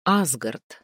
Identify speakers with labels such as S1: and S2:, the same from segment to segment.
S1: Асгард.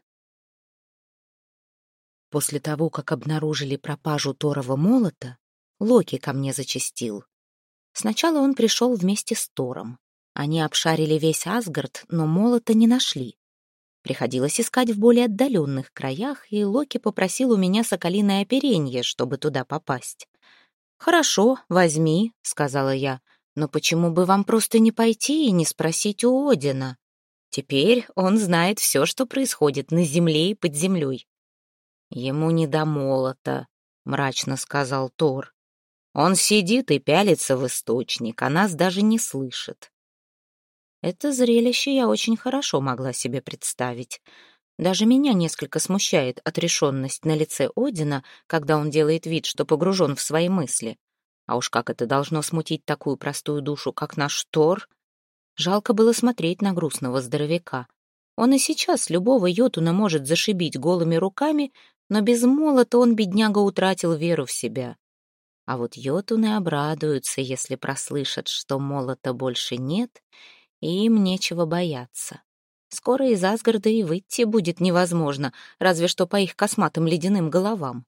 S1: После того, как обнаружили пропажу Торова молота, Локи ко мне зачастил. Сначала он пришел вместе с Тором. Они обшарили весь Асгард, но молота не нашли. Приходилось искать в более отдаленных краях, и Локи попросил у меня соколиное оперенье, чтобы туда попасть. «Хорошо, возьми», — сказала я, — «но почему бы вам просто не пойти и не спросить у Одина? Теперь он знает все, что происходит на земле и под землей». «Ему не до молота», — мрачно сказал Тор. «Он сидит и пялится в источник, а нас даже не слышит». Это зрелище я очень хорошо могла себе представить. Даже меня несколько смущает отрешенность на лице Одина, когда он делает вид, что погружен в свои мысли. А уж как это должно смутить такую простую душу, как наш Тор? Жалко было смотреть на грустного здоровяка. Он и сейчас любого йотуна может зашибить голыми руками, но без молота он, бедняга, утратил веру в себя. А вот йотуны обрадуются, если прослышат, что молота больше нет, и им нечего бояться. Скоро из Асгарда и выйти будет невозможно, разве что по их косматым ледяным головам.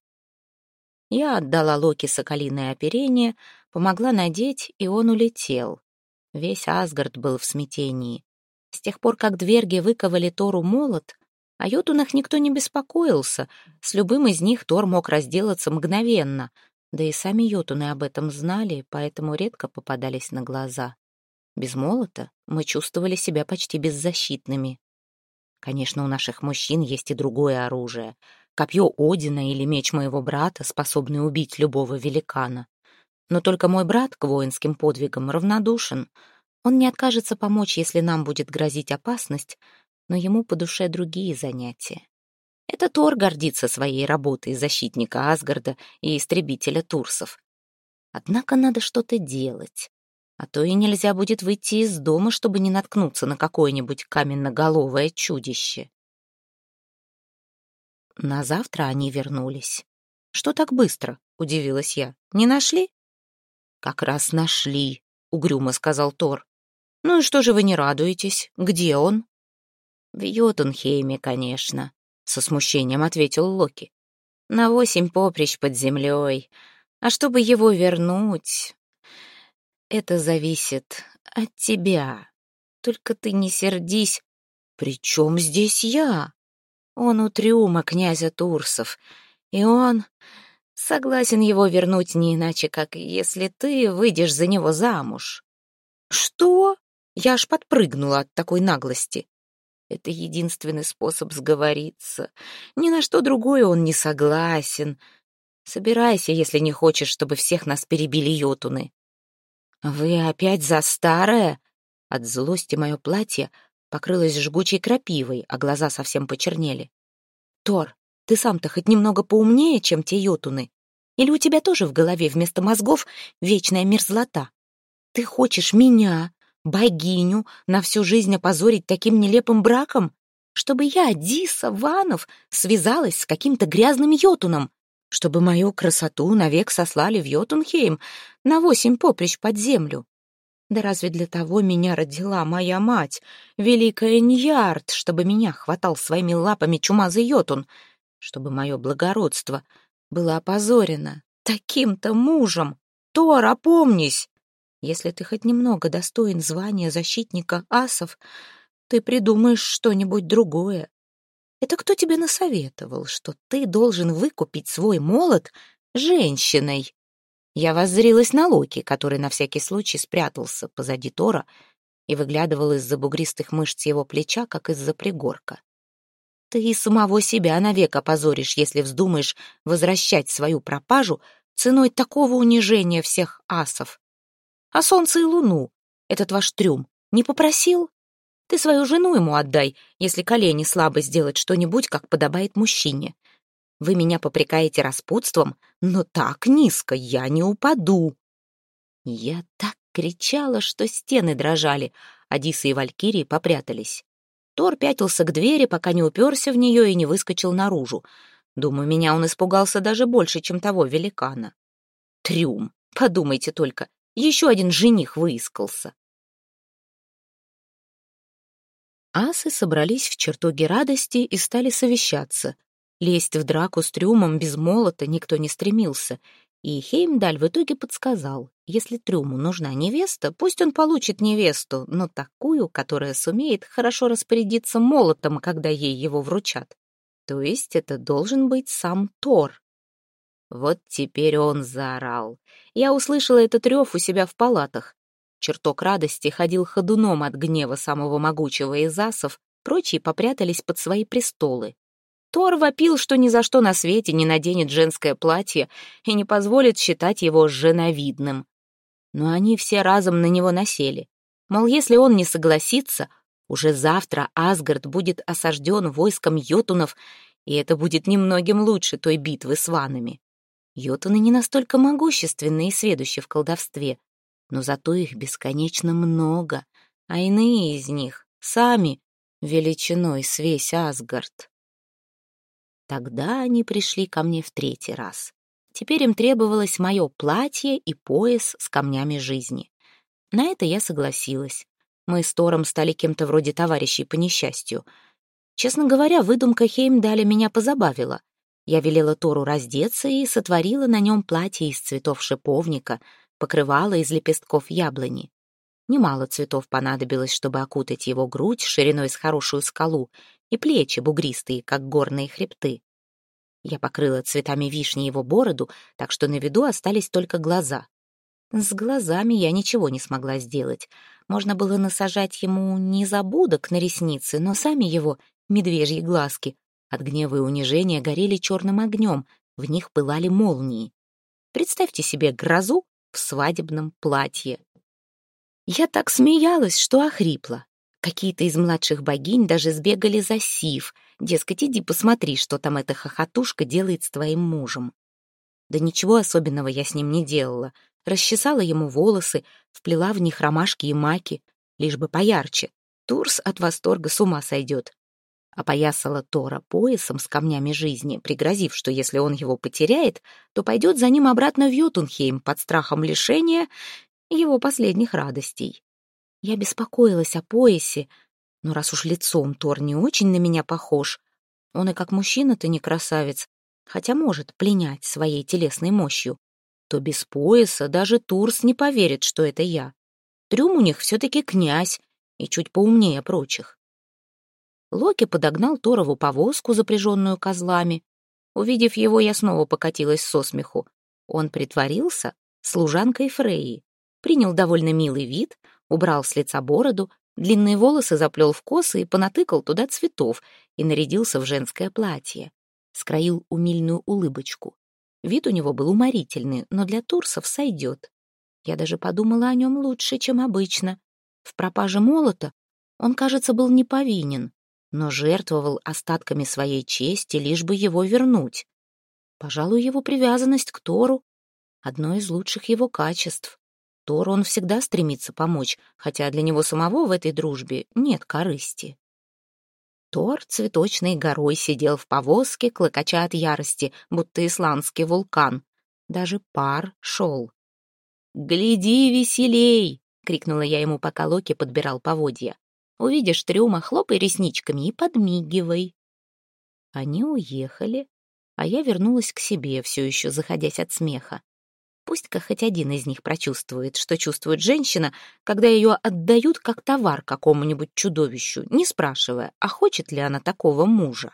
S1: Я отдала Локи соколиное оперение, помогла надеть, и он улетел. Весь Асгард был в смятении. С тех пор, как дверги выковали Тору молот, о йотунах никто не беспокоился. С любым из них Тор мог разделаться мгновенно. Да и сами йотуны об этом знали, поэтому редко попадались на глаза. Без молота мы чувствовали себя почти беззащитными. Конечно, у наших мужчин есть и другое оружие. Копье Одина или меч моего брата, способный убить любого великана. Но только мой брат к воинским подвигам равнодушен. Он не откажется помочь, если нам будет грозить опасность, но ему по душе другие занятия. Это Тор гордится своей работой защитника Асгарда и истребителя турсов. Однако надо что-то делать, а то и нельзя будет выйти из дома, чтобы не наткнуться на какое-нибудь каменноголовое чудище. На завтра они вернулись. «Что так быстро?» — удивилась я. «Не нашли?» «Как раз нашли», — угрюмо сказал Тор. «Ну и что же вы не радуетесь? Где он?» «В Йотунхейме, конечно», — со смущением ответил Локи. «На 8 поприщ под землей. А чтобы его вернуть, это зависит от тебя. Только ты не сердись. При чем здесь я? Он у трюма князя Турсов, и он согласен его вернуть не иначе, как если ты выйдешь за него замуж». «Что?» Я аж подпрыгнула от такой наглости. Это единственный способ сговориться. Ни на что другое он не согласен. Собирайся, если не хочешь, чтобы всех нас перебили йотуны. Вы опять за старое? От злости мое платье покрылось жгучей крапивой, а глаза совсем почернели. Тор, ты сам-то хоть немного поумнее, чем те йотуны? Или у тебя тоже в голове вместо мозгов вечная мерзлота? Ты хочешь меня, богиню, на всю жизнь опозорить таким нелепым браком? Чтобы я, Диса Ванов, связалась с каким-то грязным йотуном? Чтобы мою красоту навек сослали в Йотунхейм на 8 поприщ под землю? Да разве для того меня родила моя мать, великая Ньярд, чтобы меня хватал своими лапами чумазый йотун? Чтобы мое благородство было опозорено таким-то мужем? Тор, опомнись! Если ты хоть немного достоин звания защитника асов, ты придумаешь что-нибудь другое. Это кто тебе насоветовал, что ты должен выкупить свой молот женщиной? Я воззрилась на Локи, который на всякий случай спрятался позади Тора и выглядывал из-за бугристых мышц его плеча, как из-за пригорка. Ты и самого себя навек опозоришь, если вздумаешь возвращать свою пропажу ценой такого унижения всех асов. А солнце и луну этот ваш трюм не попросил? Ты свою жену ему отдай, если колени слабо сделать что-нибудь, как подобает мужчине. Вы меня попрекаете распутством, но так низко я не упаду». Я так кричала, что стены дрожали, а Диса и Валькирии попрятались. Тор пятился к двери, пока не уперся в нее и не выскочил наружу. Думаю, меня он испугался даже больше, чем того великана. Трюм, подумайте только. Еще один жених выискался. Асы собрались в чертоге радости и стали совещаться. Лезть в драку с Трюмом без молота никто не стремился, и Хеймдаль в итоге подсказал, если Трюму нужна невеста, пусть он получит невесту, но такую, которая сумеет хорошо распорядиться молотом, когда ей его вручат. То есть это должен быть сам Тор. Вот теперь он заорал. Я услышала этот рев у себя в палатах. Чертог радости ходил ходуном от гнева самого могучего из асов, прочие попрятались под свои престолы. Тор вопил, что ни за что на свете не наденет женское платье и не позволит считать его женовидным. Но они все разом на него насели. Мол, если он не согласится, уже завтра Асгард будет осажден войском йотунов, и это будет немногим лучше той битвы с ванами. Йотуны не настолько могущественны и сведущи в колдовстве, но зато их бесконечно много, а иные из них сами величиной с весь Асгард. Тогда они пришли ко мне в 3-й раз. Теперь им требовалось мое платье и пояс с камнями жизни. На это я согласилась. Мы с Тором стали кем-то вроде товарищей по несчастью. Честно говоря, выдумка Хеймдаля меня позабавила. Я велела Тору раздеться и сотворила на нем платье из цветов шиповника, покрывало из лепестков яблони. Немало цветов понадобилось, чтобы окутать его грудь шириной с хорошую скалу и плечи бугристые, как горные хребты. Я покрыла цветами вишни его бороду, так что на виду остались только глаза. С глазами я ничего не смогла сделать. Можно было насажать ему незабудок на ресницы, но сами его медвежьи глазки от гнева и унижения горели черным огнем, в них пылали молнии. Представьте себе грозу в свадебном платье. Я так смеялась, что охрипла. Какие-то из младших богинь даже сбегали за Сив. Дескать, иди посмотри, что там эта хохотушка делает с твоим мужем. Да ничего особенного я с ним не делала. Расчесала ему волосы, вплела в них ромашки и маки, лишь бы поярче. Турс от восторга с ума сойдет. Опоясала Тора поясом с камнями жизни, пригрозив, что если он его потеряет, то пойдет за ним обратно в Йотунхейм под страхом лишения его последних радостей. Я беспокоилась о поясе, но раз уж лицом Тор не очень на меня похож, он и как мужчина-то не красавец, хотя может пленять своей телесной мощью, то без пояса даже Турс не поверит, что это я. Трюм у них все-таки князь и чуть поумнее прочих. Локи подогнал Торову повозку, запряженную козлами. Увидев его, я снова покатилась со смеху. Он притворился служанкой Фрейи, принял довольно милый вид, убрал с лица бороду, длинные волосы заплел в косы и понатыкал туда цветов и нарядился в женское платье. Скроил умильную улыбочку. Вид у него был уморительный, но для турсов сойдет. Я даже подумала о нем лучше, чем обычно. В пропаже молота он, кажется, был не повинен, но жертвовал остатками своей чести, лишь бы его вернуть. Пожалуй, его привязанность к Тору — одно из лучших его качеств. Тору он всегда стремится помочь, хотя для него самого в этой дружбе нет корысти. Тор цветочной горой сидел в повозке, клокоча от ярости, будто исландский вулкан. Даже пар шел. «Гляди веселей!» — крикнула я ему, пока Локи подбирал поводья. «Увидишь Трюма, хлопай ресничками и подмигивай». Они уехали, а я вернулась к себе, все еще заходясь от смеха. Пусть-ка хоть один из них прочувствует, что чувствует женщина, когда ее отдают как товар какому-нибудь чудовищу, не спрашивая, а хочет ли она такого мужа.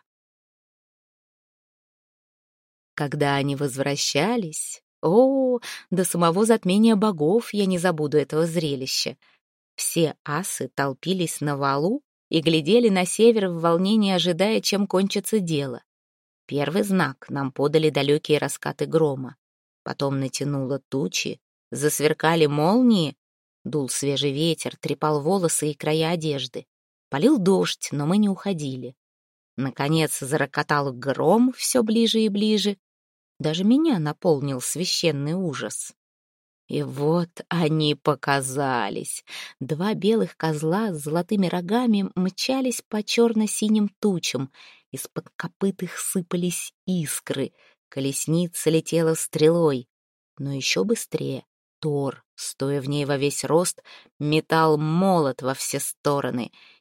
S1: Когда они возвращались, до самого затмения богов я не забуду этого зрелища. Все асы толпились на валу и глядели на север в волнении, ожидая, чем кончится дело. Первый знак нам подали далекие раскаты грома. Потом натянуло тучи, засверкали молнии, дул свежий ветер, трепал волосы и края одежды. Полил дождь, но мы не уходили. Наконец зарокотал гром все ближе и ближе. Даже меня наполнил священный ужас. И вот они показались. 2 белых козла с золотыми рогами мчались по черно-синим тучам. Из-под копыт их сыпались искры. Колесница летела стрелой. Но еще быстрее Тор, стоя в ней во весь рост, метал молот во все стороны.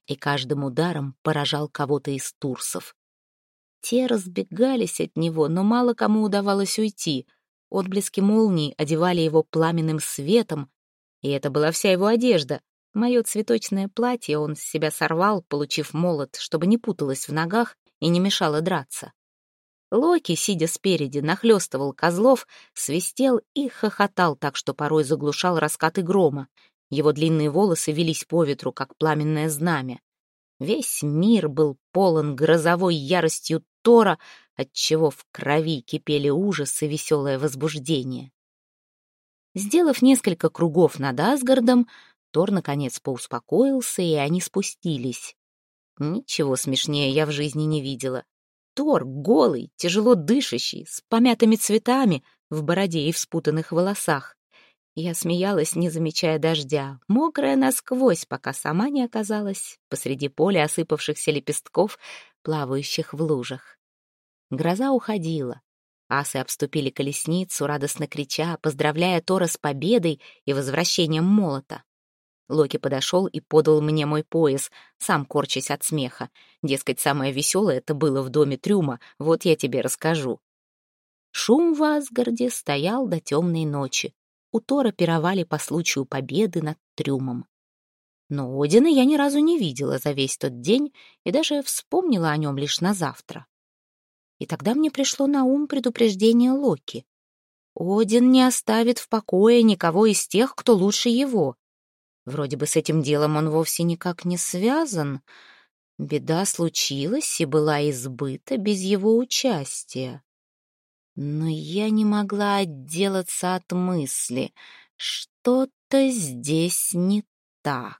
S1: и каждым ударом поражал кого-то из турсов. Те разбегались от него, но мало кому удавалось уйти. Отблески молний одевали его пламенным светом, и это была вся его одежда. Мое цветочное платье он с себя сорвал, получив молот, чтобы не путалось в ногах и не мешало драться. Локи, сидя спереди, нахлёстывал козлов, свистел и хохотал так, что порой заглушал раскаты грома. Его длинные волосы велись по ветру, как пламенное знамя. Весь мир был полон грозовой яростью Тора, отчего в крови кипели ужас и веселое возбуждение. Сделав несколько кругов над Асгардом, Тор наконец поуспокоился, и они спустились. Ничего смешнее я в жизни не видела. Тор, голый, тяжело дышащий, с помятыми цветами в бороде и в спутанных волосах. Я смеялась, не замечая дождя, мокрая насквозь, пока сама не оказалась посреди поля осыпавшихся лепестков, плавающих в лужах. Гроза уходила. Асы обступили колесницу, радостно крича, поздравляя Тора с победой и возвращением молота. Локи подошел и подал мне мой пояс, сам корчась от смеха. Дескать, самое веселое это было в доме трюма, вот я тебе расскажу. Шум в Асгарде стоял до темной ночи. У Тора пировали по случаю победы над трюмом. Но Одина я ни разу не видела за весь тот день и даже вспомнила о нем лишь на завтра. И тогда мне пришло на ум предупреждение Локи. Один не оставит в покое никого из тех, кто лучше его. Вроде бы с этим делом он вовсе никак не связан. Беда случилась и была избыта без его участия. Но я не могла отделаться от мысли, что-то здесь не так.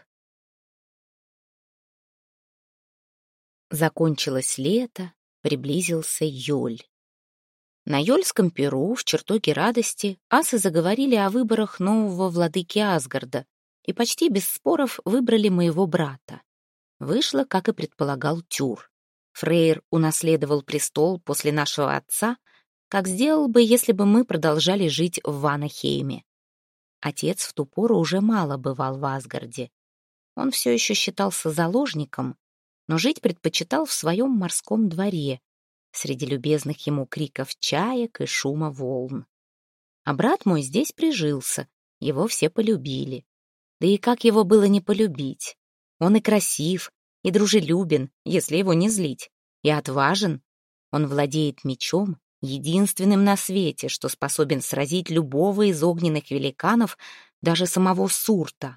S1: Закончилось лето, приблизился Йоль. На Йольском пиру в чертоге радости асы заговорили о выборах нового владыки Асгарда и почти без споров выбрали моего брата. Вышло, как и предполагал Тюр. Фрейр унаследовал престол после нашего отца, как сделал бы, если бы мы продолжали жить в Ванахейме. Отец в ту пору уже мало бывал в Асгарде. Он все еще считался заложником, но жить предпочитал в своем морском дворе, среди любезных ему криков чаек и шума волн. А брат мой здесь прижился, его все полюбили. Да и как его было не полюбить? Он и красив, и дружелюбен, если его не злить, и отважен. Он владеет мечом, единственным на свете, что способен сразить любого из огненных великанов, даже самого Сурта.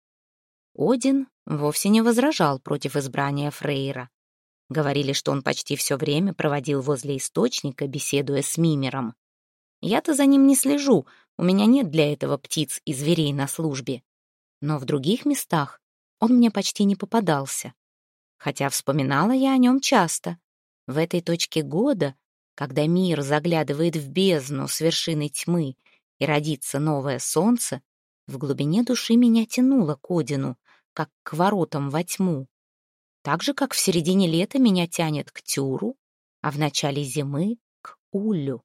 S1: Один вовсе не возражал против избрания Фрейра. Говорили, что он почти все время проводил возле источника, беседуя с Мимиром. Я-то за ним не слежу, у меня нет для этого птиц и зверей на службе. Но в других местах он мне почти не попадался. Хотя вспоминала я о нем часто. В этой точке года, когда мир заглядывает в бездну с вершины тьмы и родится новое солнце, в глубине души меня тянуло к Одину, как к воротам во тьму. Так же, как в середине лета меня тянет к Тюру, а в начале зимы — к Уллю.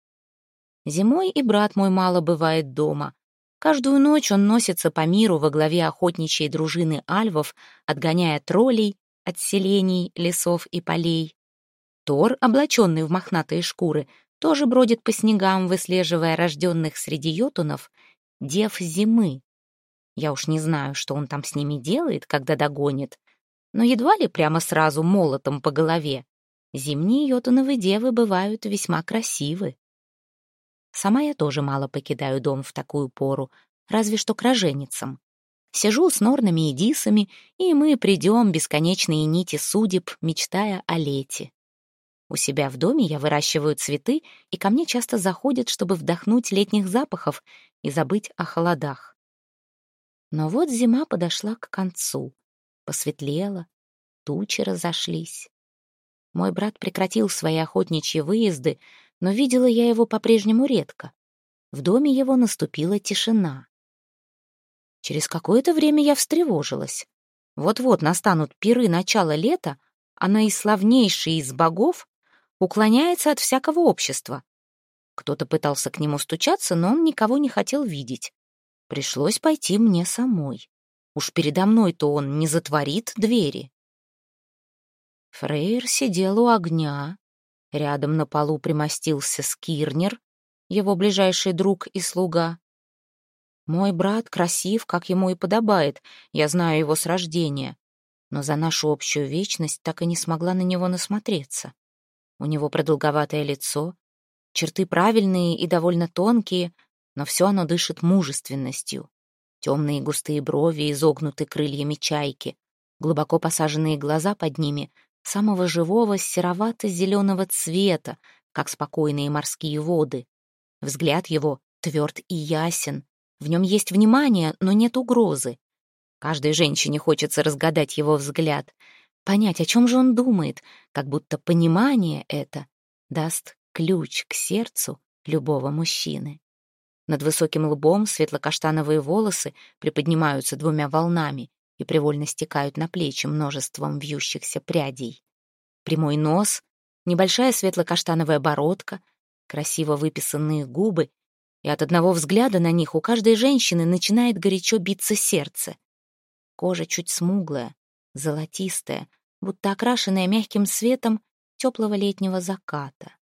S1: Зимой и брат мой мало бывает дома. Каждую ночь он носится по миру во главе охотничьей дружины альвов, отгоняя троллей от селений, лесов и полей. Тор, облаченный в мохнатые шкуры, тоже бродит по снегам, выслеживая рожденных среди йотунов дев зимы. Я уж не знаю, что он там с ними делает, когда догонит, но едва ли прямо сразу молотом по голове. Зимние йотуновы девы бывают весьма красивы. Сама я тоже мало покидаю дом в такую пору, разве что к роженицам. Сижу с норнами и дисами, и мы придем бесконечные нити судеб, мечтая о лете. У себя в доме я выращиваю цветы, и ко мне часто заходят, чтобы вдохнуть летних запахов и забыть о холодах. Но вот зима подошла к концу. Посветлело, тучи разошлись. Мой брат прекратил свои охотничьи выезды, но видела я его по-прежнему редко. В доме его наступила тишина. Через какое-то время я встревожилась. Вот-вот настанут пиры начала лета, а наиславнейший из богов уклоняется от всякого общества. Кто-то пытался к нему стучаться, но он никого не хотел видеть. Пришлось пойти мне самой. Уж передо мной-то он не затворит двери. Фрейр сидел у огня. Рядом на полу примостился Скирнер, его ближайший друг и слуга. Мой брат красив, как ему и подобает, я знаю его с рождения, но за нашу общую вечность так и не смогла на него насмотреться. У него продолговатое лицо, черты правильные и довольно тонкие, но все оно дышит мужественностью. Темные густые брови изогнуты крыльями чайки, глубоко посаженные глаза под ними самого живого серовато-зеленого цвета, как спокойные морские воды. Взгляд его тверд и ясен, в нем есть внимание, но нет угрозы. Каждой женщине хочется разгадать его взгляд, понять, о чем же он думает, как будто понимание это даст ключ к сердцу любого мужчины. Над высоким лбом светло-каштановые волосы приподнимаются двумя волнами и привольно стекают на плечи множеством вьющихся прядей. Прямой нос, небольшая светло-каштановая бородка, красиво выписанные губы, и от одного взгляда на них у каждой женщины начинает горячо биться сердце. Кожа чуть смуглая, золотистая, будто окрашенная мягким светом теплого летнего заката.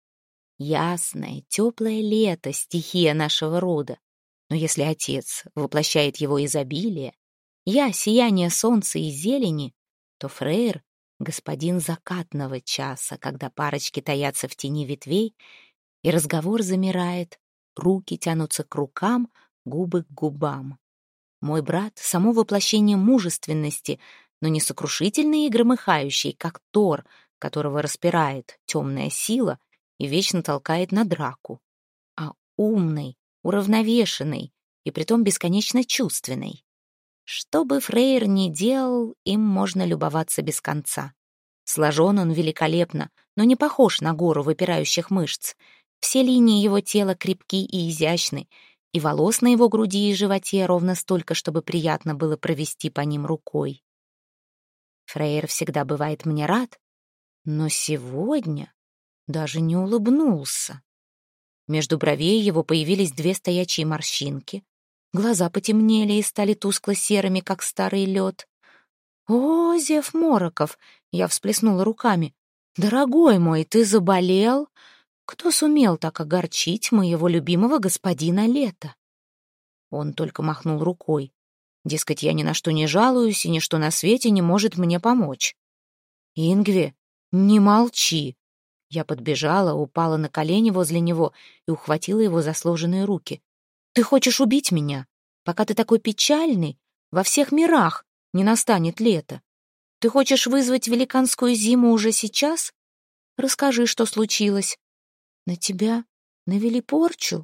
S1: Ясное, теплое лето — стихия нашего рода. Но если отец воплощает его изобилие, я — сияние солнца и зелени, то Фрейр — господин закатного часа, когда парочки таятся в тени ветвей, и разговор замирает, руки тянутся к рукам, губы к губам. Мой брат — само воплощение мужественности, но не сокрушительный и громыхающий, как Тор, которого распирает темная сила и вечно толкает на драку, а умный, уравновешенный и притом бесконечно чувственный. Что бы Фрейр ни делал, им можно любоваться без конца. Сложен он великолепно, но не похож на гору выпирающих мышц. Все линии его тела крепки и изящны, и волос на его груди и животе ровно столько, чтобы приятно было провести по ним рукой. Фрейр всегда бывает мне рад, но сегодня даже не улыбнулся. Между бровей его появились две стоячие морщинки, глаза потемнели и стали тускло-серыми, как старый лед. «О, Зев Мороков!» — я всплеснула руками. «Дорогой мой, ты заболел? Кто сумел так огорчить моего любимого господина Лето?» Он только махнул рукой. Дескать, я ни на что не жалуюсь, и ничто на свете не может мне помочь. «Ингви, не молчи!» Я подбежала, упала на колени возле него и ухватила его за сложенные руки. «Ты хочешь убить меня? Пока ты такой печальный, во всех мирах не настанет лето. Ты хочешь вызвать великанскую зиму уже сейчас? Расскажи, что случилось. На тебя навели порчу?»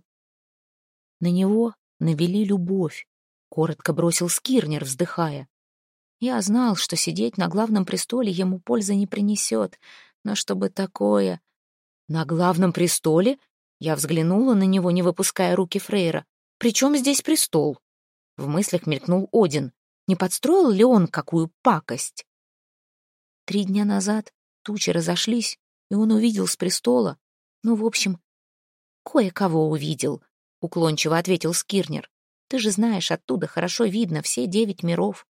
S1: На него навели любовь, коротко бросил Скирнер, вздыхая. Я знал, что сидеть на главном престоле ему пользы не принесет, но чтобы такое... На главном престоле? Я взглянула на него, не выпуская руки Фрейра. «При чем здесь престол?» В мыслях мелькнул Один. Не подстроил ли он какую пакость? 3 дня назад тучи разошлись, и он увидел с престола. Ну, в общем, кое-кого увидел, уклончиво ответил Скирнер. Ты же знаешь, оттуда хорошо видно все 9 миров.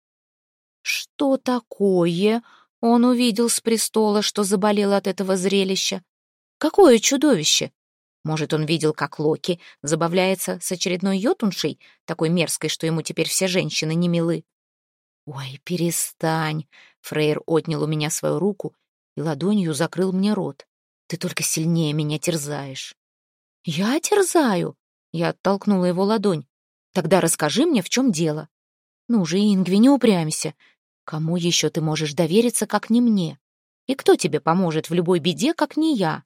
S1: Что такое он увидел с престола, что заболел от этого зрелища? Какое чудовище! Может, он видел, как Локи забавляется с очередной йотуншей, такой мерзкой, что ему теперь все женщины не милы? Ой, перестань! Фрейр отнял у меня свою руку и ладонью закрыл мне рот. Ты только сильнее меня терзаешь. Я терзаю? Я оттолкнула его ладонь. Тогда расскажи мне, в чем дело. Ну же, Ингви, не упрямься. Кому еще ты можешь довериться, как не мне? И кто тебе поможет в любой беде, как не я?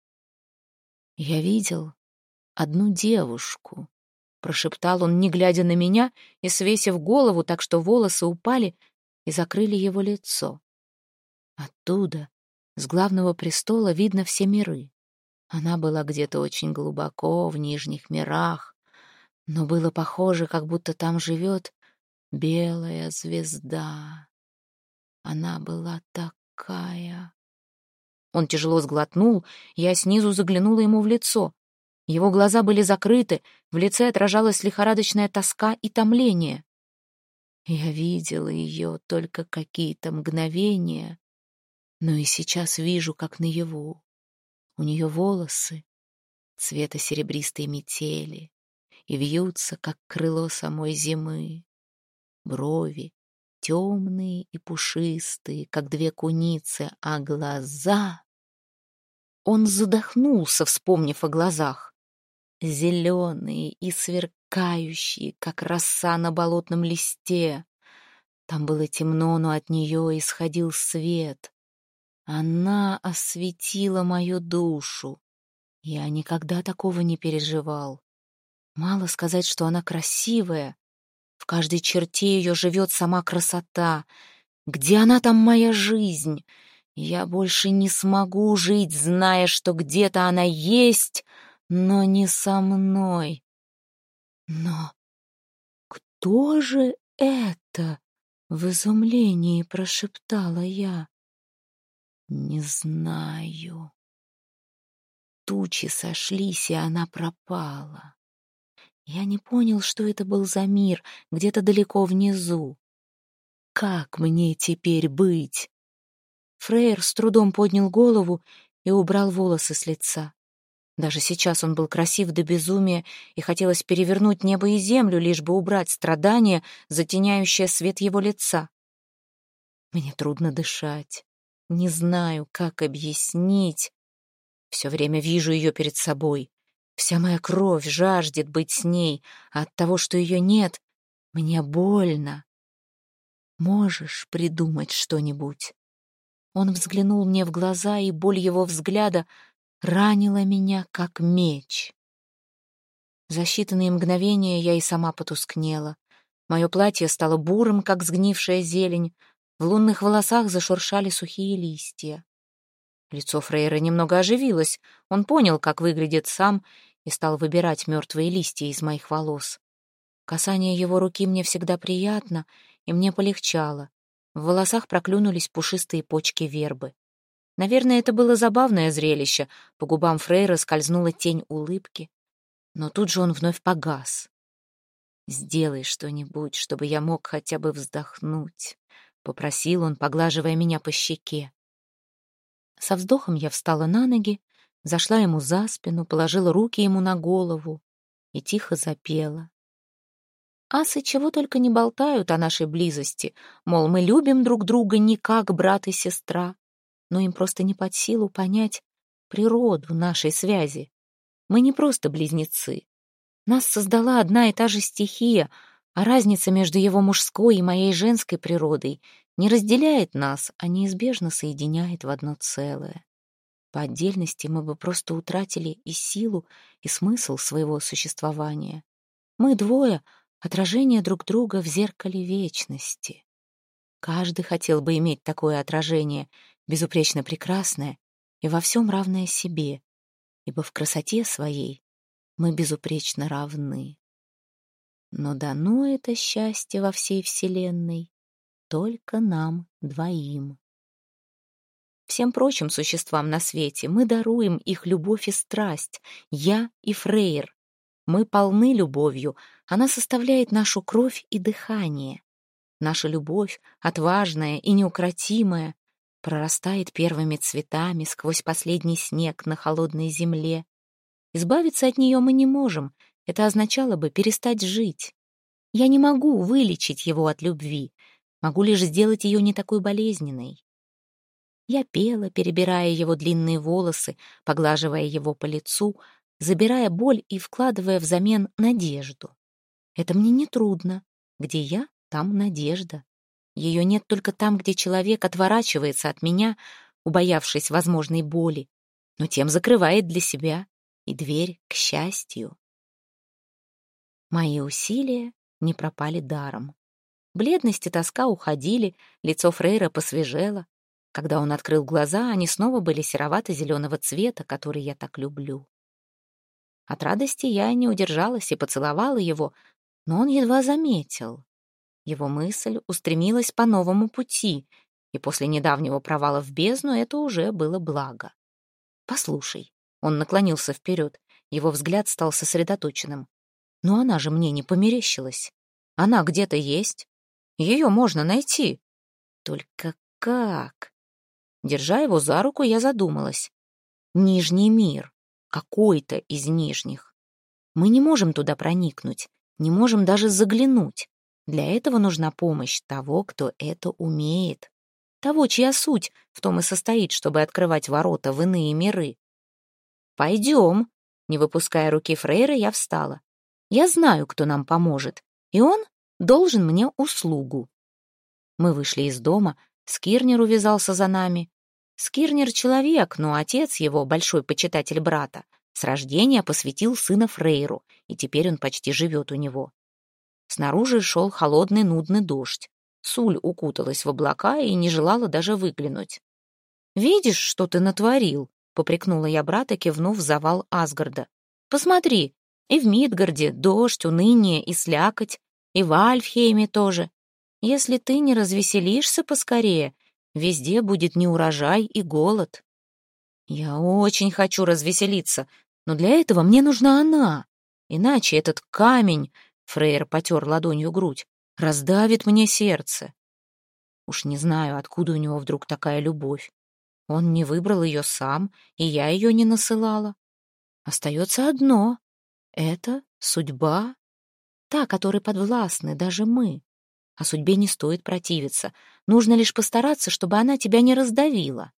S1: Я видел одну девушку, прошептал он, не глядя на меня и свесив голову так, что волосы упали и закрыли его лицо. Оттуда, с главного престола, видно все миры. Она была где-то очень глубоко, в нижних мирах, но было похоже, как будто там живет белая звезда. Она была такая... Он тяжело сглотнул, я снизу заглянула ему в лицо. Его глаза были закрыты, в лице отражалась лихорадочная тоска и томление. Я видела ее только какие-то мгновения, но и сейчас вижу, как наяву. У нее волосы цвета серебристой метели и вьются, как крыло самой зимы. Брови темные и пушистые, как две куницы, а глаза... Он задохнулся, вспомнив о глазах. Зеленые и сверкающие, как роса на болотном листе. Там было темно, но от нее исходил свет. Она осветила мою душу. Я никогда такого не переживал. Мало сказать, что она красивая. В каждой черте ее живет сама красота. Где она там, моя жизнь? Я больше не смогу жить, зная, что где-то она есть, но не со мной. Но кто же это? В изумлении прошептала я. Не знаю. Тучи сошлись, и она пропала. Я не понял, что это был за мир, где-то далеко внизу. Как мне теперь быть? Фрейр с трудом поднял голову и убрал волосы с лица. Даже сейчас он был красив до безумия, и хотелось перевернуть небо и землю, лишь бы убрать страдание, затеняющее свет его лица. Мне трудно дышать. Не знаю, как объяснить. Все время вижу ее перед собой. Вся моя кровь жаждет быть с ней, а от того, что ее нет, мне больно. Можешь придумать что-нибудь? Он взглянул мне в глаза, и боль его взгляда ранила меня, как меч. За считанные мгновения я и сама потускнела. Мое платье стало бурым, как сгнившая зелень. В лунных волосах зашуршали сухие листья. Лицо Фрейра немного оживилось. Он понял, как выглядит сам, и стал выбирать мертвые листья из моих волос. Касание его руки мне всегда приятно, и мне полегчало. В волосах проклюнулись пушистые почки вербы. Наверное, это было забавное зрелище. По губам Фрейра скользнула тень улыбки. Но тут же он вновь погас. «Сделай что-нибудь, чтобы я мог хотя бы вздохнуть», — попросил он, поглаживая меня по щеке. Со вздохом я встала на ноги, зашла ему за спину, положила руки ему на голову и тихо запела. Асы чего только не болтают о нашей близости, мол, мы любим друг друга не как брат и сестра, но им просто не под силу понять природу нашей связи. Мы не просто близнецы. Нас создала одна и та же стихия, а разница между его мужской и моей женской природой не разделяет нас, а неизбежно соединяет в одно целое. По отдельности мы бы просто утратили и силу, и смысл своего существования. Мы двое — отражение друг друга в зеркале вечности. Каждый хотел бы иметь такое отражение, безупречно прекрасное и во всем равное себе, ибо в красоте своей мы безупречно равны. Но дано это счастье во всей вселенной только нам двоим. Всем прочим существам на свете мы даруем их любовь и страсть, я и Фрейр. Мы полны любовью, она составляет нашу кровь и дыхание. Наша любовь, отважная и неукротимая, прорастает первыми цветами сквозь последний снег на холодной земле. Избавиться от нее мы не можем, это означало бы перестать жить. Я не могу вылечить его от любви, могу лишь сделать ее не такой болезненной. Я пела, перебирая его длинные волосы, поглаживая его по лицу, забирая боль и вкладывая взамен надежду. Это мне не трудно. Где я, там надежда. Ее нет только там, где человек отворачивается от меня, убоявшись возможной боли, но тем закрывает для себя и дверь к счастью. Мои усилия не пропали даром. Бледность и тоска уходили, лицо Фрейра посвежело. Когда он открыл глаза, они снова были серовато-зеленого цвета, который я так люблю. От радости я не удержалась и поцеловала его, но он едва заметил. Его мысль устремилась по новому пути, и после недавнего провала в бездну это уже было благо. «Послушай», — он наклонился вперед, его взгляд стал сосредоточенным. «Но она же мне не померещилась. Она где-то есть. Ее можно найти. Только как? Держа его за руку, я задумалась. Нижний мир. Какой-то из нижних. Мы не можем туда проникнуть, не можем даже заглянуть. Для этого нужна помощь того, кто это умеет. Того, чья суть в том и состоит, чтобы открывать ворота в иные миры. «Пойдем». Не выпуская руки Фрейра, я встала. «Я знаю, кто нам поможет, и он должен мне услугу». Мы вышли из дома, Скирнер увязался за нами. Скирнер — человек, но отец его, большой почитатель брата, с рождения посвятил сына Фрейру, и теперь он почти живет у него. Снаружи шел холодный нудный дождь. Суль укуталась в облака и не желала даже выглянуть. «Видишь, что ты натворил?» — попрекнула я брата, кивнув в завал Асгарда. «Посмотри, и в Мидгарде дождь, уныние и слякоть, и в Альфхейме тоже. Если ты не развеселишься поскорее, везде будет неурожай и голод». «Я очень хочу развеселиться, но для этого мне нужна она. Иначе этот камень...» — Фрейр потер ладонью грудь. «Раздавит мне сердце». Уж не знаю, откуда у него вдруг такая любовь. Он не выбрал ее сам, и я ее не насылала. Остается одно — это судьба, та, которой подвластны даже мы. А судьбе не стоит противиться. Нужно лишь постараться, чтобы она тебя не раздавила.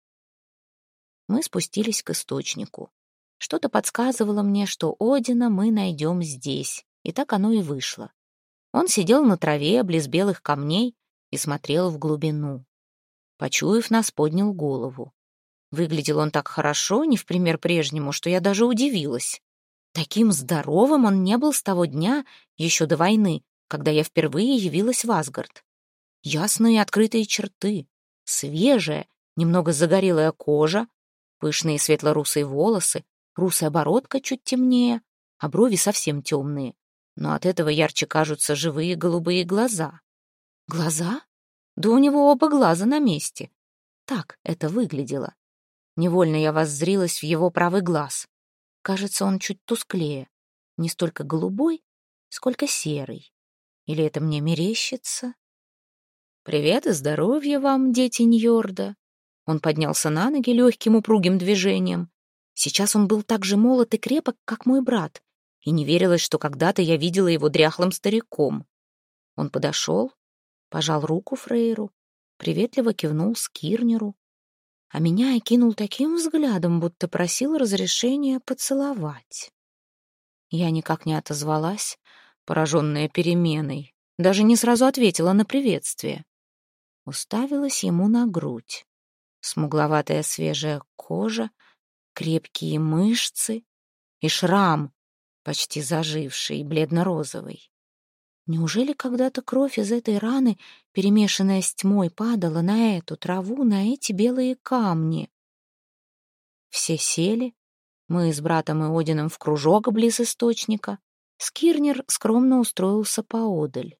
S1: Мы спустились к источнику. Что-то подсказывало мне, что Одина мы найдем здесь, и так оно и вышло. Он сидел на траве близ белых камней и смотрел в глубину. Почуяв нас, поднял голову. Выглядел он так хорошо, не в пример прежнему, что я даже удивилась. Таким здоровым он не был с того дня, еще до войны, когда я впервые явилась в Асгард. Ясные открытые черты, свежая, немного загорелая кожа, пышные светло-русые волосы, русая бородка чуть темнее, а брови совсем темные, но от этого ярче кажутся живые голубые глаза. Глаза? Да у него оба глаза на месте. Так это выглядело. Невольно я воззрилась в его правый глаз. Кажется, он чуть тусклее. Не столько голубой, сколько серый. Или это мне мерещится? «Привет и здоровья вам, дети Ньорда!» Он поднялся на ноги легким упругим движением. Сейчас он был так же молод и крепок, как мой брат, и не верилось, что когда-то я видела его дряхлым стариком. Он подошел, пожал руку Фрейру, приветливо кивнул Скирнеру, а меня окинул таким взглядом, будто просил разрешения поцеловать. Я никак не отозвалась, пораженная переменой, даже не сразу ответила на приветствие. Уставилась ему на грудь. Смугловатая свежая кожа, крепкие мышцы и шрам, почти заживший, бледно-розовый. Неужели когда-то кровь из этой раны, перемешанная с тьмой, падала на эту траву, на эти белые камни? Все сели, мы с братом и Одином в кружок близ источника. Скирнер скромно устроился поодаль.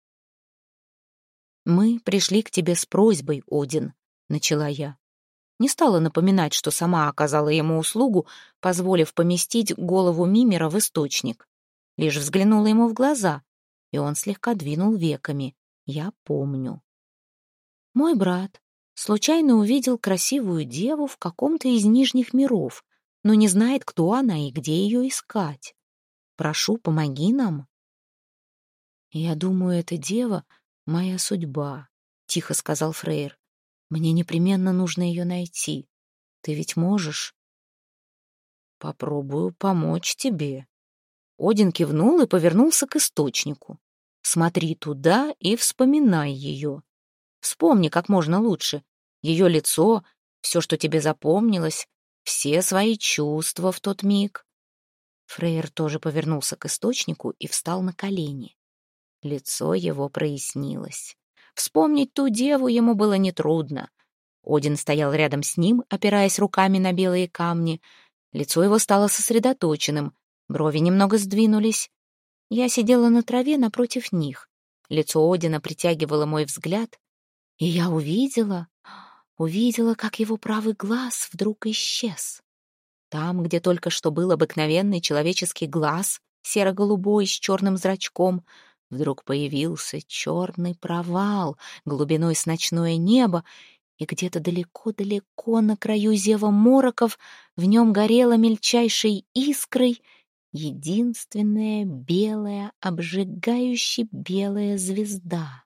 S1: «Мы пришли к тебе с просьбой, Один», — начала я. Не стала напоминать, что сама оказала ему услугу, позволив поместить голову Мимира в источник. Лишь взглянула ему в глаза, и он слегка двинул веками. Я помню. Мой брат случайно увидел красивую деву в каком-то из нижних миров, но не знает, кто она и где ее искать. Прошу, помоги нам. Я думаю, эта дева — моя судьба, — тихо сказал Фрейр. Мне непременно нужно ее найти. Ты ведь можешь? Попробую помочь тебе. Один кивнул и повернулся к источнику. Смотри туда и вспоминай ее. Вспомни как можно лучше. Ее лицо, все, что тебе запомнилось, все свои чувства в тот миг. Фрейр тоже повернулся к источнику и встал на колени. Лицо его прояснилось. Вспомнить ту деву ему было нетрудно. Один стоял рядом с ним, опираясь руками на белые камни. Лицо его стало сосредоточенным, брови немного сдвинулись. Я сидела на траве напротив них. Лицо Одина притягивало мой взгляд, и я увидела, как его правый глаз вдруг исчез. Там, где только что был обыкновенный человеческий глаз, серо-голубой, с черным зрачком, Вдруг появился черный провал глубиной с ночное небо, и где-то далеко-далеко на краю зева мороков в нем горела мельчайшей искрой единственная белая, обжигающе белая звезда.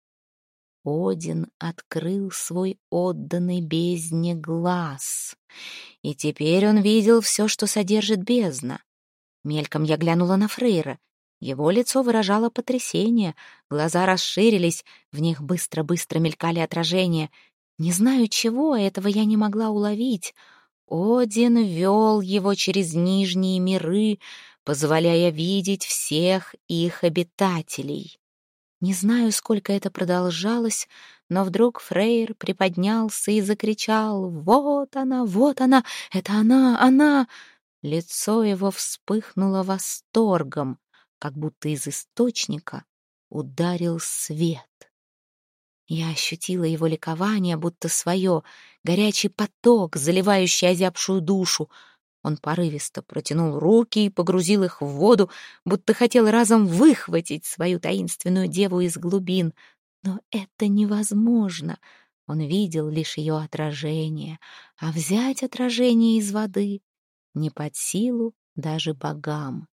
S1: Один открыл свой отданный бездне глаз, и теперь он видел все, что содержит бездна. Мельком я глянула на Фрейра. Его лицо выражало потрясение, глаза расширились, в них быстро-быстро мелькали отражения. Не знаю чего, этого я не могла уловить. Один вел его через нижние миры, позволяя видеть всех их обитателей. Не знаю, сколько это продолжалось, но вдруг Фрейр приподнялся и закричал: вот она, это она!» Лицо его вспыхнуло восторгом, как будто из источника ударил свет. Я ощутила его ликование, будто свое, горячий поток, заливающий озябшую душу. Он порывисто протянул руки и погрузил их в воду, будто хотел разом выхватить свою таинственную деву из глубин. Но это невозможно. Он видел лишь ее отражение, а взять отражение из воды не под силу даже богам.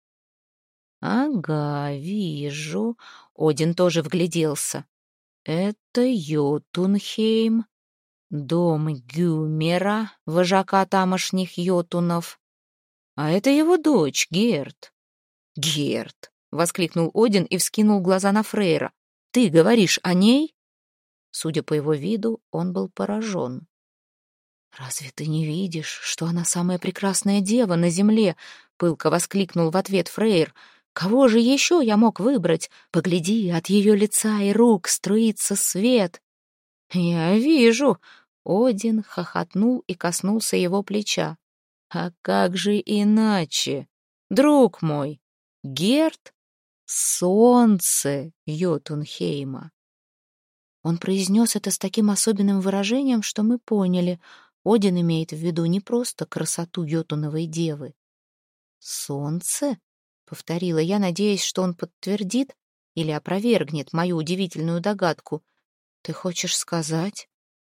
S1: «Ага, вижу». Один тоже вгляделся. «Это Йотунхейм, дом Гюмера, вожака тамошних йотунов. А это его дочь, Герт». «Герт!» — воскликнул Один и вскинул глаза на Фрейра. «Ты говоришь о ней?» Судя по его виду, он был поражен. «Разве ты не видишь, что она самая прекрасная дева на земле?» — пылко воскликнул в ответ Фрейр. «Кого же еще я мог выбрать? Погляди, от ее лица и рук струится свет». «Я вижу!» — Один хохотнул и коснулся его плеча. «А как же иначе? Друг мой, Герт — солнце Йотунхейма». Он произнес это с таким особенным выражением, что мы поняли — Один имеет в виду не просто красоту йотуновой девы. «Солнце?» — повторила я, надеясь, что он подтвердит или опровергнет мою удивительную догадку. «Ты хочешь сказать?»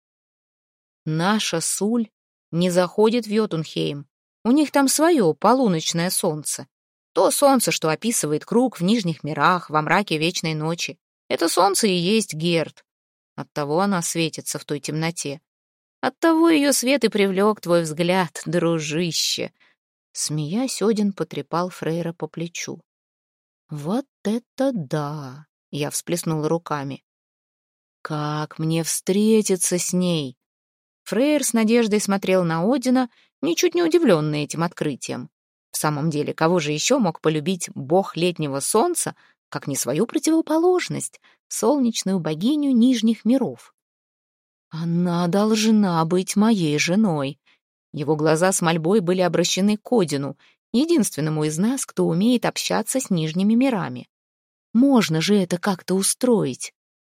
S1: «Наша Суль не заходит в Йотунхейм. У них там свое полуночное солнце. То солнце, что описывает круг в нижних мирах, во мраке вечной ночи. Это солнце и есть Герт. Оттого она светится в той темноте. Оттого ее свет и привлек твой взгляд, дружище». Смеясь, Один потрепал Фрейра по плечу. «Вот это да!» — я всплеснула руками. «Как мне встретиться с ней?» Фрейр с надеждой смотрел на Одина, ничуть не удивленный этим открытием. В самом деле, кого же еще мог полюбить бог летнего солнца, как не свою противоположность, солнечную богиню нижних миров? «Она должна быть моей женой». Его глаза с мольбой были обращены к Одину, единственному из нас, кто умеет общаться с нижними мирами. Можно же это как-то устроить.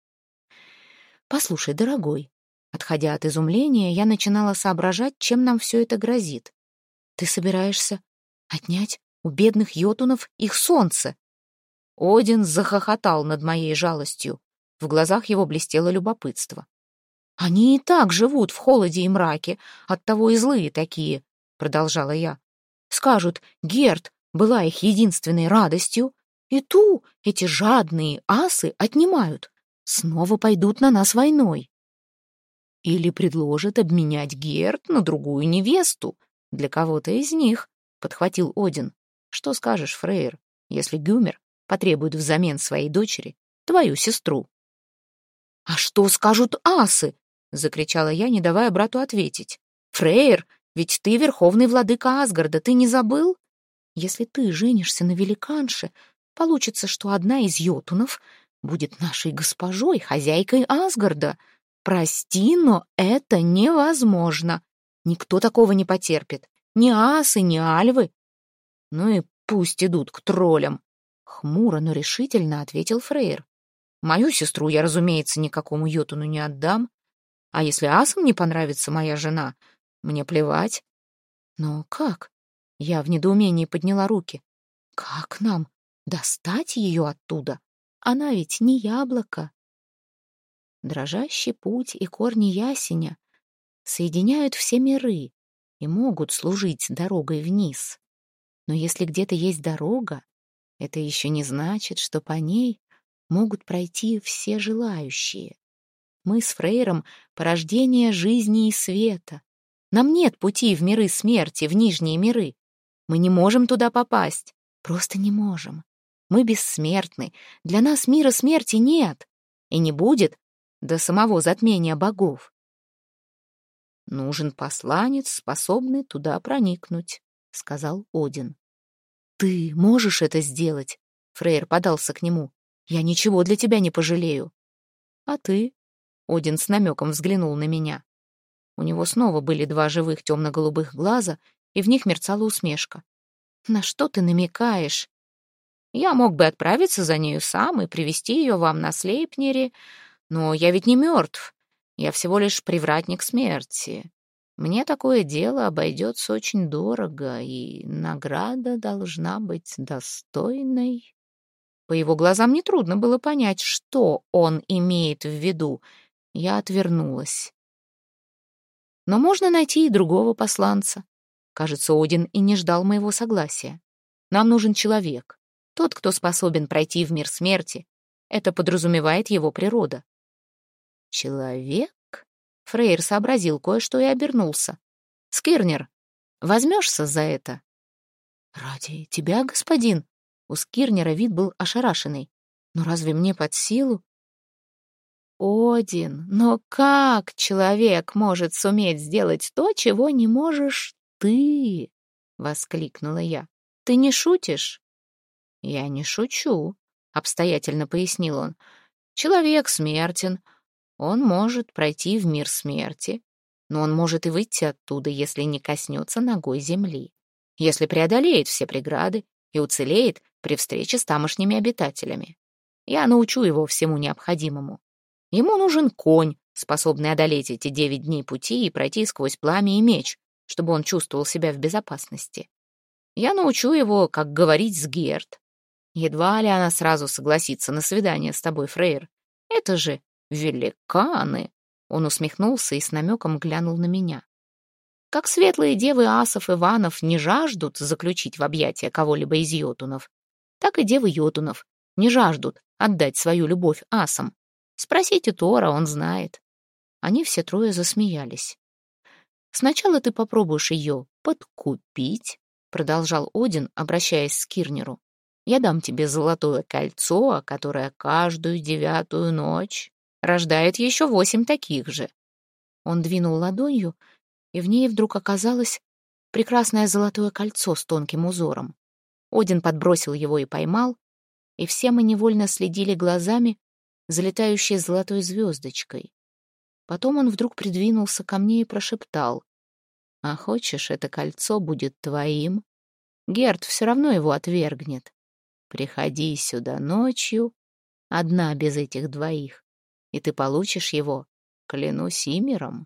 S1: «Послушай, дорогой», отходя от изумления, я начинала соображать, чем нам все это грозит. «Ты собираешься отнять у бедных йотунов их солнце?» Один захохотал над моей жалостью. В глазах его блестело любопытство. «Они и так живут в холоде и мраке, оттого и злые такие», — продолжала я. «Скажут, Герт была их единственной радостью, и ту эти жадные асы отнимают, снова пойдут на нас войной. Или предложат обменять Герт на другую невесту, для кого-то из них», — подхватил Один. «Что скажешь, Фрейр, если Гюмер потребует взамен своей дочери твою сестру?» «А что скажут асы?» — закричала я, не давая брату ответить. «Фрейр, ведь ты верховный владыка Асгарда, ты не забыл? Если ты женишься на великанше, получится, что одна из йотунов будет нашей госпожой, хозяйкой Асгарда. Прости, но это невозможно. Никто такого не потерпит. Ни асы, ни альвы. Ну и пусть идут к троллям», — хмуро, но решительно ответил Фрейр. «Мою сестру я, разумеется, никакому йотуну не отдам. А если асам не понравится моя жена, мне плевать». «Но как?» — я в недоумении подняла руки. «Как нам достать ее оттуда?» Она ведь не яблоко. Дрожащий путь и корни ясеня соединяют все миры и могут служить дорогой вниз. Но если где-то есть дорога, это еще не значит, что по ней могут пройти все желающие. Мы с Фрейром — порождение жизни и света. Нам нет пути в миры смерти, в нижние миры. Мы не можем туда попасть. Просто не можем. Мы бессмертны. Для нас мира смерти нет. И не будет до самого затмения богов. «Нужен посланец, способный туда проникнуть», — сказал Один. «Ты можешь это сделать?» — Фрейр подался к нему. «Я ничего для тебя не пожалею». «А ты?» — Один с намеком взглянул на меня. У него снова были два живых темно-голубых глаза, и в них мерцала усмешка. «На что ты намекаешь?» «Я мог бы отправиться за нею сам и привести ее вам на Слейпнере, но я ведь не мертв. Я всего лишь привратник смерти. Мне такое дело обойдется очень дорого, и награда должна быть достойной». По его глазам нетрудно было понять, что он имеет в виду. Я отвернулась. Но можно найти и другого посланца. Кажется, Один и не ждал моего согласия. Нам нужен человек. Тот, кто способен пройти в мир смерти. Это подразумевает его природа. Человек? Фрейр сообразил кое-что и обернулся. Скирнер, возьмешься за это? Ради тебя, господин? У Скирнера вид был ошарашенный. Но разве мне под силу? Один, но как человек может суметь сделать то, чего не можешь ты? Воскликнула я. Ты не шутишь? Я не шучу, обстоятельно пояснил он. Человек смертен. Он может пройти в мир смерти, но он может и выйти оттуда, если не коснется ногой земли, если преодолеет все преграды и уцелеет при встрече с тамошними обитателями. Я научу его всему необходимому. Ему нужен конь, способный одолеть эти 9 дней пути и пройти сквозь пламя и меч, чтобы он чувствовал себя в безопасности. Я научу его, как говорить с Герт. Едва ли она сразу согласится на свидание с тобой, Фрейр. Это же великаны!» Он усмехнулся и с намеком глянул на меня. «Как светлые девы асов Иванов не жаждут заключить в объятия кого-либо из йотунов, так и девы йотунов не жаждут отдать свою любовь асам. Спросите Тора, он знает». Они все трое засмеялись. «Сначала ты попробуешь ее подкупить», — продолжал Один, обращаясь к Скирнеру. «Я дам тебе золотое кольцо, которое каждую 9-ю ночь рождает еще 8 таких же». Он двинул ладонью, и в ней вдруг оказалось прекрасное золотое кольцо с тонким узором. Один подбросил его и поймал, и все мы невольно следили глазами за летающей золотой звездочкой. Потом он вдруг придвинулся ко мне и прошептал: «А хочешь, это кольцо будет твоим? Герт все равно его отвергнет. Приходи сюда ночью, одна без этих двоих, и ты получишь его, клянусь Имером».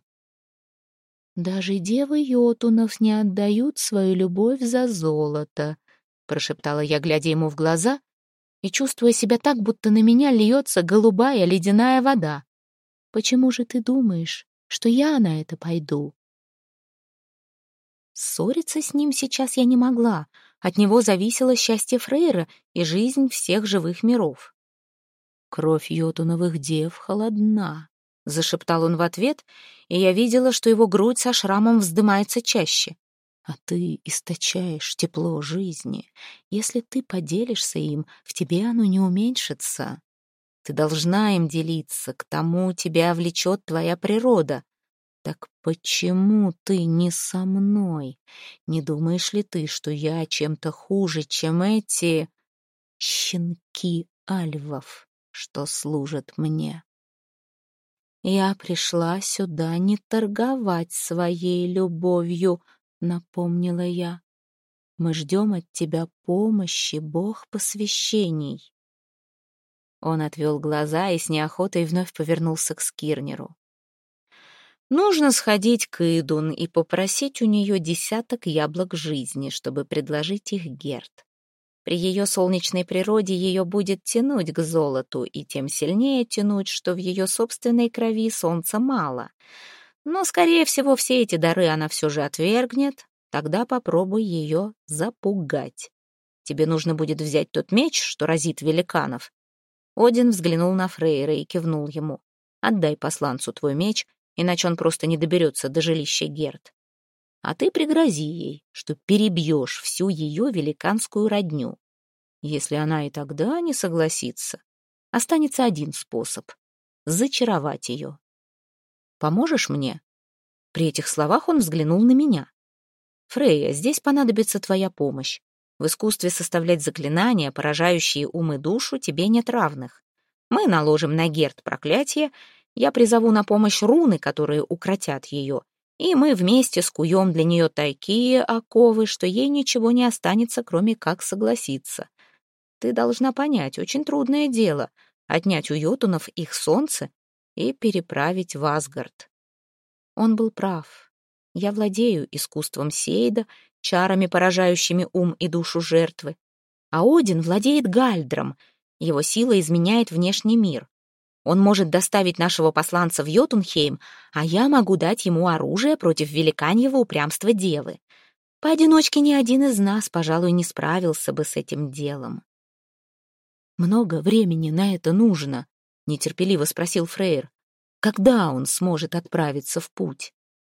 S1: «Даже девы йотунов не отдают свою любовь за золото», — прошептала я, глядя ему в глаза и чувствуя себя так, будто на меня льется голубая ледяная вода. «Почему же ты думаешь, что я на это пойду?» Ссориться с ним сейчас я не могла. От него зависело счастье Фрейра и жизнь всех живых миров. «Кровь йотуновых дев холодна», — зашептал он в ответ, и я видела, что его грудь со шрамом вздымается чаще. «А ты источаешь тепло жизни. Если ты поделишься им, в тебе оно не уменьшится. Ты должна им делиться, к тому тебя влечет твоя природа. Так почему ты не со мной? Не думаешь ли ты, что я чем-то хуже, чем эти щенки альвов, что служат мне? Я пришла сюда не торговать своей любовью», — напомнила я. «Мы ждем от тебя помощи, бог посвящений». Он отвел глаза и с неохотой вновь повернулся к Скирнеру. «Нужно сходить к Идун и попросить у нее 10 яблок жизни, чтобы предложить их Герт. При ее солнечной природе ее будет тянуть к золоту, и тем сильнее тянуть, что в ее собственной крови солнца мало. Но, скорее всего, все эти дары она все же отвергнет. Тогда попробуй ее запугать. Тебе нужно будет взять тот меч, что разит великанов. Один взглянул на Фрейра и кивнул ему. Отдай посланцу твой меч, иначе он просто не доберется до жилища Герд. А ты пригрози ей, что перебьешь всю ее великанскую родню. Если она и тогда не согласится, останется один способ — зачаровать ее. Поможешь мне?» При этих словах он взглянул на меня. «Фрейя, здесь понадобится твоя помощь. В искусстве составлять заклинания, поражающие ум и душу, тебе нет равных. Мы наложим на Герд проклятие, я призову на помощь руны, которые укротят ее, и мы вместе скуем для нее такие оковы, что ей ничего не останется, кроме как согласиться. Ты должна понять, очень трудное дело — отнять у йотунов их солнце и переправить в Асгард». Он был прав. Я владею искусством Сейда, чарами, поражающими ум и душу жертвы. А Один владеет Гальдром. Его сила изменяет внешний мир. Он может доставить нашего посланца в Йотунхейм, а я могу дать ему оружие против великаньего упрямства девы. Поодиночке ни один из нас, пожалуй, не справился бы с этим делом. «Много времени на это нужно?» — нетерпеливо спросил Фрейр. «Когда он сможет отправиться в путь?»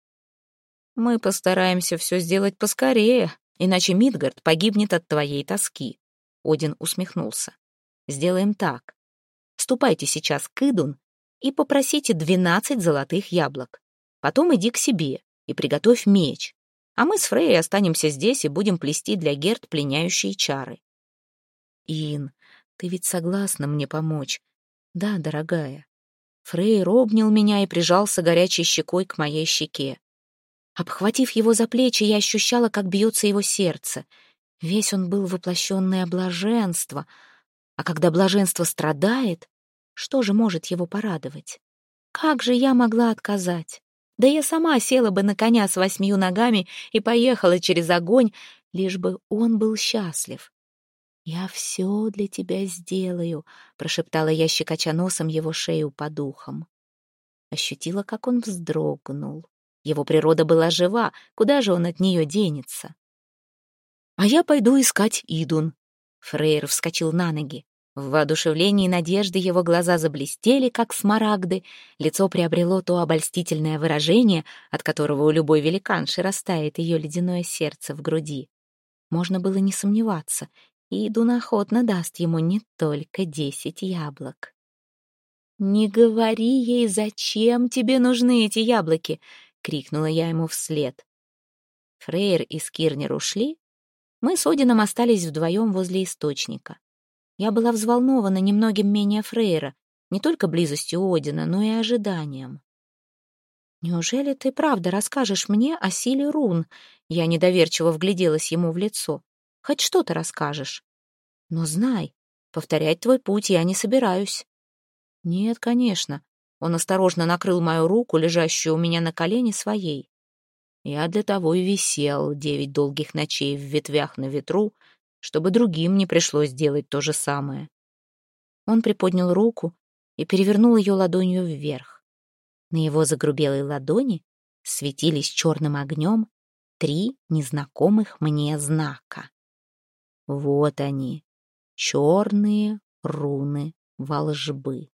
S1: «Мы постараемся все сделать поскорее, иначе Мидгард погибнет от твоей тоски», — Один усмехнулся. «Сделаем так. Ступайте сейчас к Идун и попросите 12 золотых яблок. Потом иди к себе и приготовь меч, а мы с Фрейей останемся здесь и будем плести для Герд пленяющие чары». «Ин, ты ведь согласна мне помочь?» «Да, дорогая». Фрейр обнял меня и прижался горячей щекой к моей щеке. Обхватив его за плечи, я ощущала, как бьется его сердце. Весь он был воплощенное блаженство. А когда блаженство страдает, что же может его порадовать? Как же я могла отказать? Да я сама села бы на коня с 8 ногами и поехала через огонь, лишь бы он был счастлив. «Я все для тебя сделаю», — прошептала я, щекоча носом его шею под ухом. Ощутила, как он вздрогнул. Его природа была жива, куда же он от нее денется? «А я пойду искать Идун». Фрейр вскочил на ноги. В воодушевлении и надежды его глаза заблестели, как смарагды, лицо приобрело то обольстительное выражение, от которого у любой великанши растает ее ледяное сердце в груди. Можно было не сомневаться, Идун охотно даст ему не только 10 яблок. «Не говори ей, зачем тебе нужны эти яблоки!» — крикнула я ему вслед. Фрейр и Скирнер ушли. Мы с Одином остались вдвоем возле источника. Я была взволнована немногим менее Фрейра, не только близостью Одина, но и ожиданием. «Неужели ты правда расскажешь мне о силе рун?» Я недоверчиво вгляделась ему в лицо. «Хоть что-то расскажешь. Но знай, повторять твой путь я не собираюсь». «Нет, конечно». Он осторожно накрыл мою руку, лежащую у меня на колене, своей. «Я для того и висел 9 долгих ночей в ветвях на ветру, чтобы другим не пришлось делать то же самое». Он приподнял руку и перевернул ее ладонью вверх. На его загрубелой ладони светились черным огнем 3 незнакомых мне знака. Вот они, черные руны волжбы.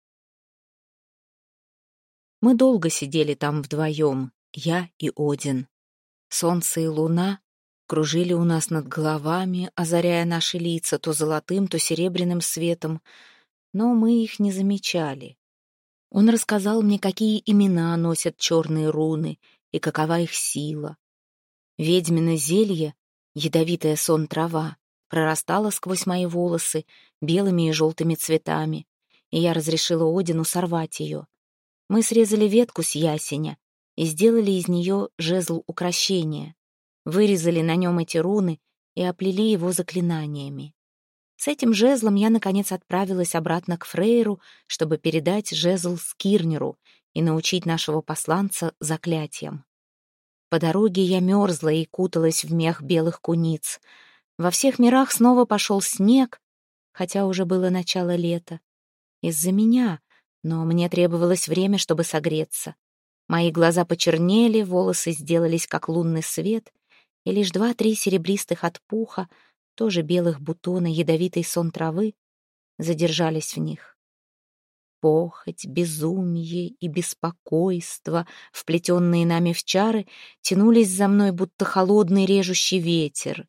S1: Мы долго сидели там вдвоем, я и Один. Солнце и луна кружили у нас над головами, озаряя наши лица то золотым, то серебряным светом, но мы их не замечали. Он рассказал мне, какие имена носят черные руны и какова их сила. Ведьмино зелье, ядовитая сон-трава, прорастала сквозь мои волосы белыми и желтыми цветами, и я разрешила Одину сорвать ее. Мы срезали ветку с ясеня и сделали из нее жезл укрощения, вырезали на нем эти руны и оплели его заклинаниями. С этим жезлом я, наконец, отправилась обратно к Фрейру, чтобы передать жезл Скирнеру и научить нашего посланца заклятиям. По дороге я мерзла и куталась в мех белых куниц. Во всех мирах снова пошел снег, хотя уже было начало лета. Из-за меня, но мне требовалось время, чтобы согреться. Мои глаза почернели, волосы сделались как лунный свет, и лишь 2-3 серебристых от пуха, тоже белых бутона ядовитой сон травы, задержались в них. Похоть, безумие и беспокойство, вплетенные нами в чары, тянулись за мной, будто холодный режущий ветер.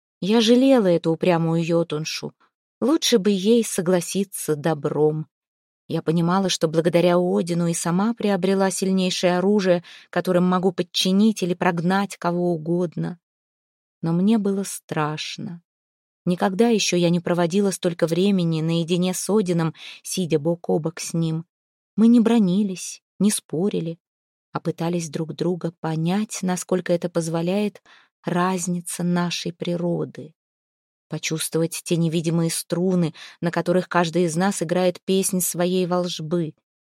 S1: Я жалела эту упрямую йотуншу. Лучше бы ей согласиться добром. Я понимала, что благодаря Одину и сама приобрела сильнейшее оружие, которым могу подчинить или прогнать кого угодно. Но мне было страшно. Никогда еще я не проводила столько времени наедине с Одином, сидя бок о бок с ним. Мы не бранились, не спорили, а пытались друг друга понять, насколько это позволяет разница нашей природы. Почувствовать те невидимые струны, на которых каждый из нас играет песнь своей волжбы.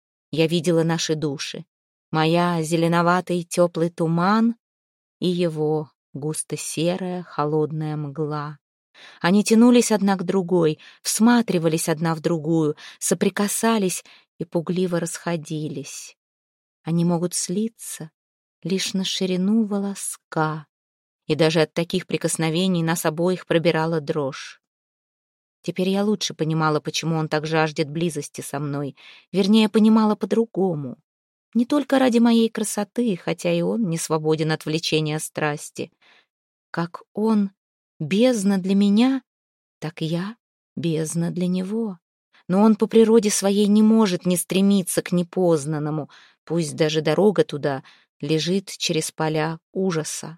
S1: Я видела наши души. Моя зеленоватый теплый туман и его густо-серая холодная мгла. Они тянулись одна к другой, всматривались одна в другую, соприкасались и пугливо расходились. Они могут слиться лишь на ширину волоска, и даже от таких прикосновений нас обоих пробирала дрожь. Теперь я лучше понимала, почему он так жаждет близости со мной, вернее, понимала по-другому. Не только ради моей красоты, хотя и он не свободен от влечения страсти. Как он бездна для меня, так я бездна для него. Но он по природе своей не может не стремиться к непознанному, пусть даже дорога туда лежит через поля ужаса.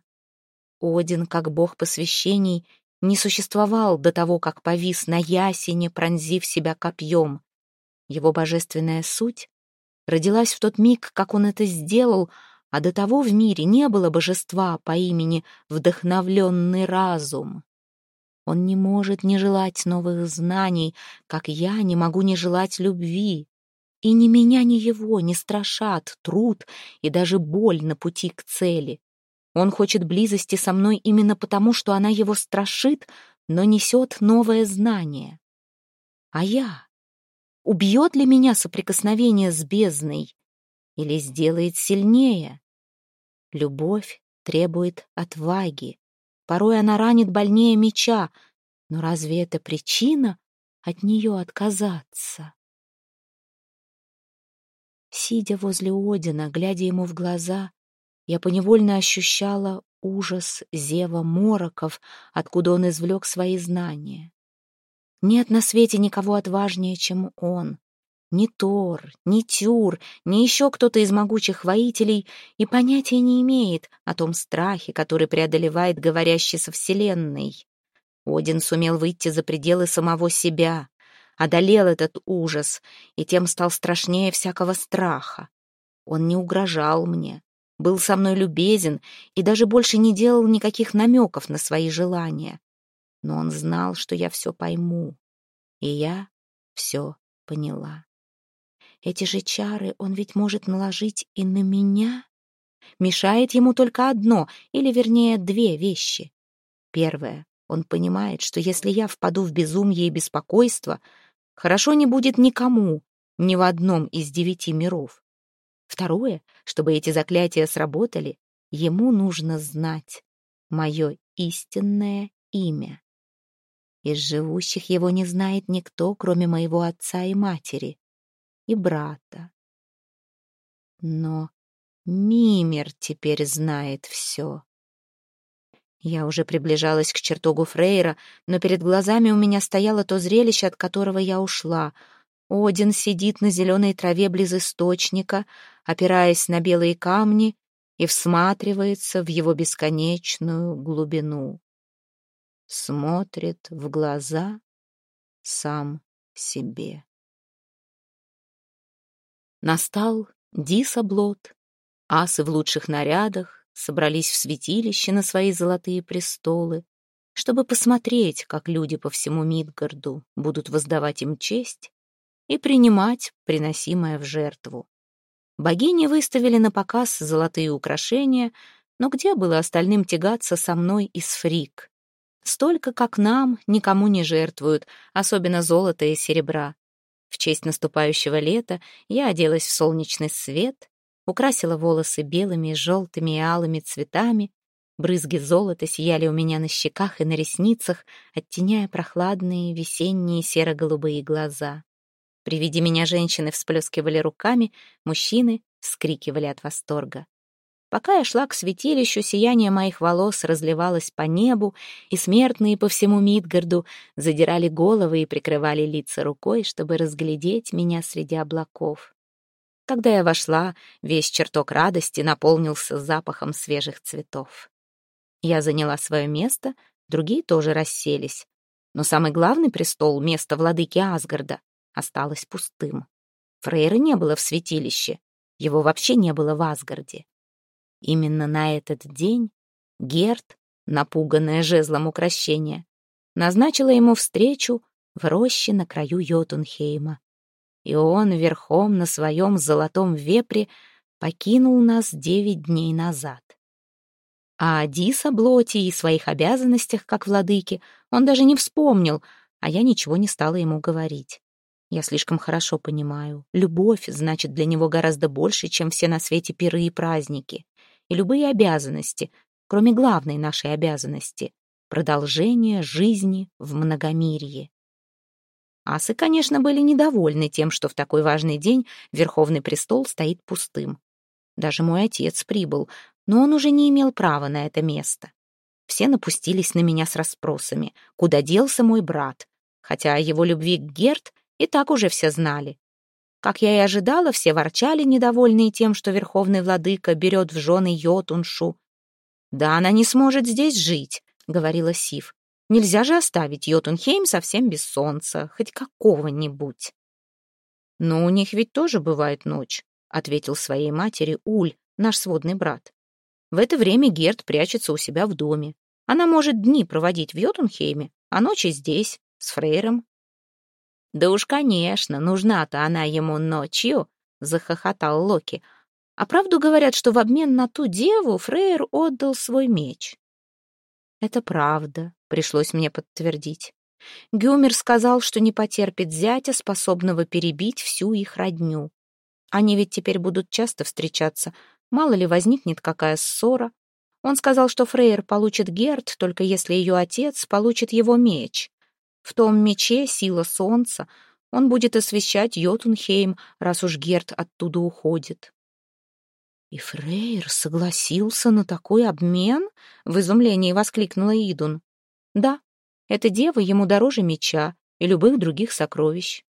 S1: Один, как бог посвящений, не существовал до того, как повис на ясене, пронзив себя копьем. Его божественная суть родилась в тот миг, как он это сделал, а до того в мире не было божества по имени Вдохновленный разум. Он не может не желать новых знаний, как я не могу не желать любви. И ни меня, ни его не страшат труд и даже боль на пути к цели. Он хочет близости со мной именно потому, что она его страшит, но несет новое знание. А я? Убьет ли меня соприкосновение с бездной или сделает сильнее? Любовь требует отваги. Порой она ранит больнее меча, но разве это причина от нее отказаться? Сидя возле Одина, глядя ему в глаза, я поневольно ощущала ужас зева мороков, откуда он извлек свои знания. Нет на свете никого отважнее, чем он. Ни Тор, ни Тюр, ни еще кто-то из могучих воителей и понятия не имеет о том страхе, который преодолевает говорящий со Вселенной. Один сумел выйти за пределы самого себя, одолел этот ужас и тем стал страшнее всякого страха. Он не угрожал мне, был со мной любезен и даже больше не делал никаких намеков на свои желания. Но он знал, что я все пойму, и я все поняла. Эти же чары он ведь может наложить и на меня. Мешает ему только одно, или вернее 2 вещи. Первое. Он понимает, что если я впаду в безумие и беспокойство, хорошо не будет никому, ни в одном из 9 миров. Второе, чтобы эти заклятия сработали, ему нужно знать мое истинное имя. Из живущих его не знает никто, кроме моего отца и матери, и брата. Но Мимир теперь знает все. Я уже приближалась к чертогу Фрейра, но перед глазами у меня стояло то зрелище, от которого я ушла. Один сидит на зеленой траве близ источника, опираясь на белые камни, и всматривается в его бесконечную глубину. Смотрит в глаза сам себе. Настал Дисаблот. Асы в лучших нарядах собрались в святилище на свои золотые престолы, чтобы посмотреть, как люди по всему Мидгарду будут воздавать им честь и принимать приносимое в жертву. Богини выставили на показ золотые украшения, но где было остальным тягаться со мной из Фрик? Столько, как нам, никому не жертвуют, особенно золота и серебра. В честь наступающего лета я оделась в солнечный свет, украсила волосы белыми, желтыми и алыми цветами. Брызги золота сияли у меня на щеках и на ресницах, оттеняя прохладные весенние серо-голубые глаза. При виде меня женщины всплескивали руками, мужчины вскрикивали от восторга. Пока я шла к святилищу, сияние моих волос разливалось по небу, и смертные по всему Мидгарду задирали головы и прикрывали лица рукой, чтобы разглядеть меня среди облаков. Когда я вошла, весь чертог радости наполнился запахом свежих цветов. Я заняла свое место, другие тоже расселись. Но самый главный престол, место владыки Асгарда, осталось пустым. Фрейра не было в святилище, его вообще не было в Асгарде. Именно на этот день Герт, напуганная жезлом укрощения, назначила ему встречу в роще на краю Йотунхейма. И он верхом на своем золотом вепре покинул нас 9 дней назад. А о Дисаблоте и своих обязанностях как владыки он даже не вспомнил, а я ничего не стала ему говорить. Я слишком хорошо понимаю, любовь значит для него гораздо больше, чем все на свете пиры и праздники. И любые обязанности, кроме главной нашей обязанности — продолжения жизни в многомирье. Асы, конечно, были недовольны тем, что в такой важный день Верховный престол стоит пустым. Даже мой отец прибыл, но он уже не имел права на это место. Все напустились на меня с расспросами, куда делся мой брат, хотя о его любви к Герт и так уже все знали. Как я и ожидала, все ворчали, недовольные тем, что верховный владыка берет в жены Йотуншу. «Да она не сможет здесь жить», — говорила Сив. «Нельзя же оставить Йотунхейм совсем без солнца, хоть какого-нибудь». «Но у них ведь тоже бывает ночь», — ответил своей матери Уль, наш сводный брат. «В это время Герт прячется у себя в доме. Она может дни проводить в Йотунхейме, а ночи здесь, с Фрейром». «Да уж, конечно, нужна-то она ему ночью», — захохотал Локи. «А правду говорят, что в обмен на ту деву Фрейр отдал свой меч». «Это правда», — пришлось мне подтвердить. Гюмер сказал, что не потерпит зятя, способного перебить всю их родню. Они ведь теперь будут часто встречаться, мало ли возникнет какая ссора. Он сказал, что Фрейр получит Герт, только если ее отец получит его меч. В том мече сила солнца, он будет освещать Йотунхейм, раз уж Герт оттуда уходит. «И Фрейр согласился на такой обмен?» — в изумлении воскликнула Идун. «Да, эта дева ему дороже меча и любых других сокровищ».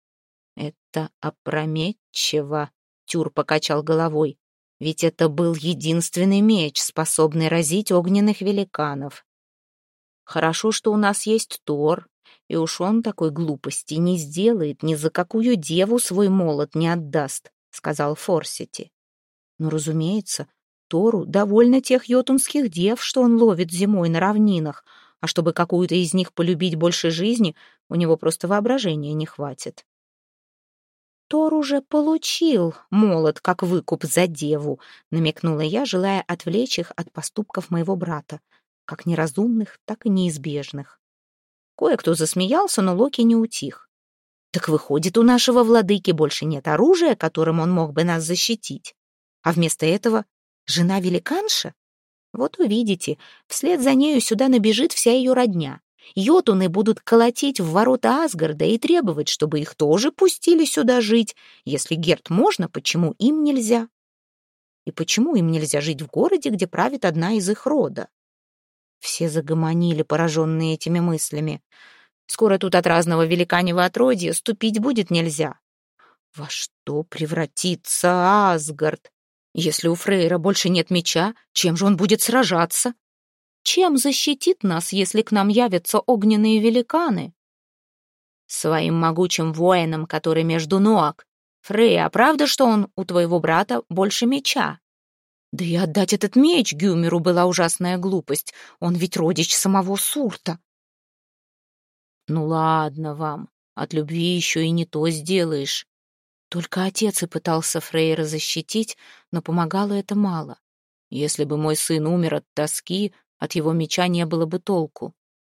S1: «Это опрометчиво», — Тюр покачал головой, «ведь это был единственный меч, способный разить огненных великанов. Хорошо, что у нас есть Тор, и уж он такой глупости не сделает, ни за какую деву свой молот не отдаст», — сказал Форсити. «Ну, разумеется, Тору довольно тех йотунских дев, что он ловит зимой на равнинах, а чтобы какую-то из них полюбить больше жизни, у него просто воображения не хватит». «Тор уже получил молот как выкуп за деву», — намекнула я, желая отвлечь их от поступков моего брата, как неразумных, так и неизбежных. Кое-кто засмеялся, но Локи не утих. «Так выходит, у нашего владыки больше нет оружия, которым он мог бы нас защитить. А вместо этого жена-великанша? Вот увидите, вслед за нею сюда набежит вся ее родня. Йотуны будут колотить в ворота Асгарда и требовать, чтобы их тоже пустили сюда жить. Если Герт можно, почему им нельзя? И почему им нельзя жить в городе, где правит одна из их рода?» Все загомонили, пораженные этими мыслями. «Скоро тут от разного великаньего отродья ступить будет нельзя». Во что превратится Асгард? Если у Фрейра больше нет меча, чем же он будет сражаться? Чем защитит нас, если к нам явятся огненные великаны? Своим могучим воином, который между ног. Фрейя, а правда, что он у твоего брата больше меча? Да и отдать этот меч Гюмеру была ужасная глупость. Он ведь родич самого Сурта. Ну ладно вам, от любви еще и не то сделаешь. Только отец и пытался Фрейра защитить, но помогало это мало. Если бы мой сын умер от тоски, от его меча не было бы толку.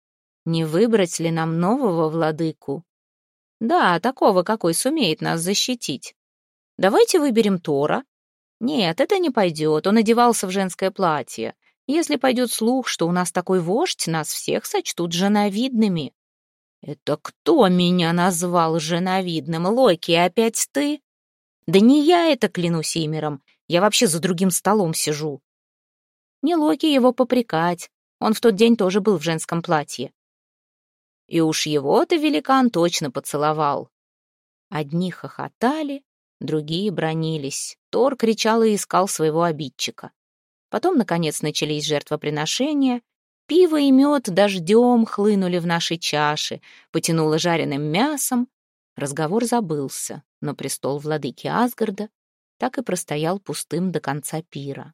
S1: Не выбрать ли нам нового владыку? Да, такого, какой сумеет нас защитить. Давайте выберем Тора. Нет, это не пойдет, он одевался в женское платье. Если пойдет слух, что у нас такой вождь, нас всех сочтут женовидными. Это кто меня назвал женовидным? Локи, опять ты? Да не я это, клянусь Имером. Я вообще за другим столом сижу. Не Локи его попрекать. Он в тот день тоже был в женском платье. И уж его-то великан точно поцеловал. Одни хохотали, другие бранились. Тор кричал и искал своего обидчика. Потом, наконец, начались жертвоприношения. Пиво и мед дождем хлынули в наши чаши, потянуло жареным мясом. Разговор забылся, но престол владыки Асгарда так и простоял пустым до конца пира.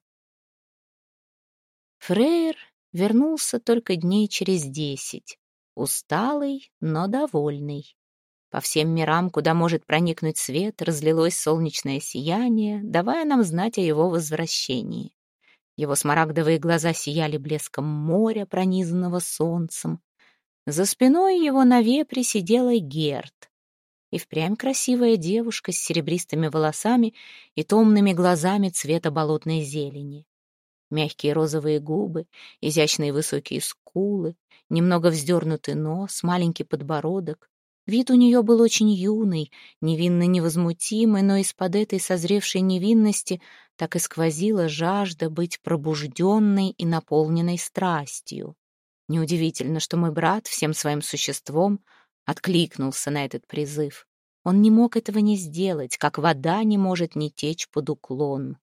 S1: Фрейр вернулся только дней через 10, усталый, но довольный. По всем мирам, куда может проникнуть свет, разлилось солнечное сияние, давая нам знать о его возвращении. Его смарагдовые глаза сияли блеском моря, пронизанного солнцем. За спиной его на вепре сидела Герт. И впрямь красивая девушка с серебристыми волосами и томными глазами цвета болотной зелени. Мягкие розовые губы, изящные высокие скулы, немного вздернутый нос, маленький подбородок. Вид у нее был очень юный, невинно невозмутимый, но из-под этой созревшей невинности так и сквозила жажда быть пробужденной и наполненной страстью. Неудивительно, что мой брат всем своим существом откликнулся на этот призыв. Он не мог этого не сделать, как вода не может не течь под уклон.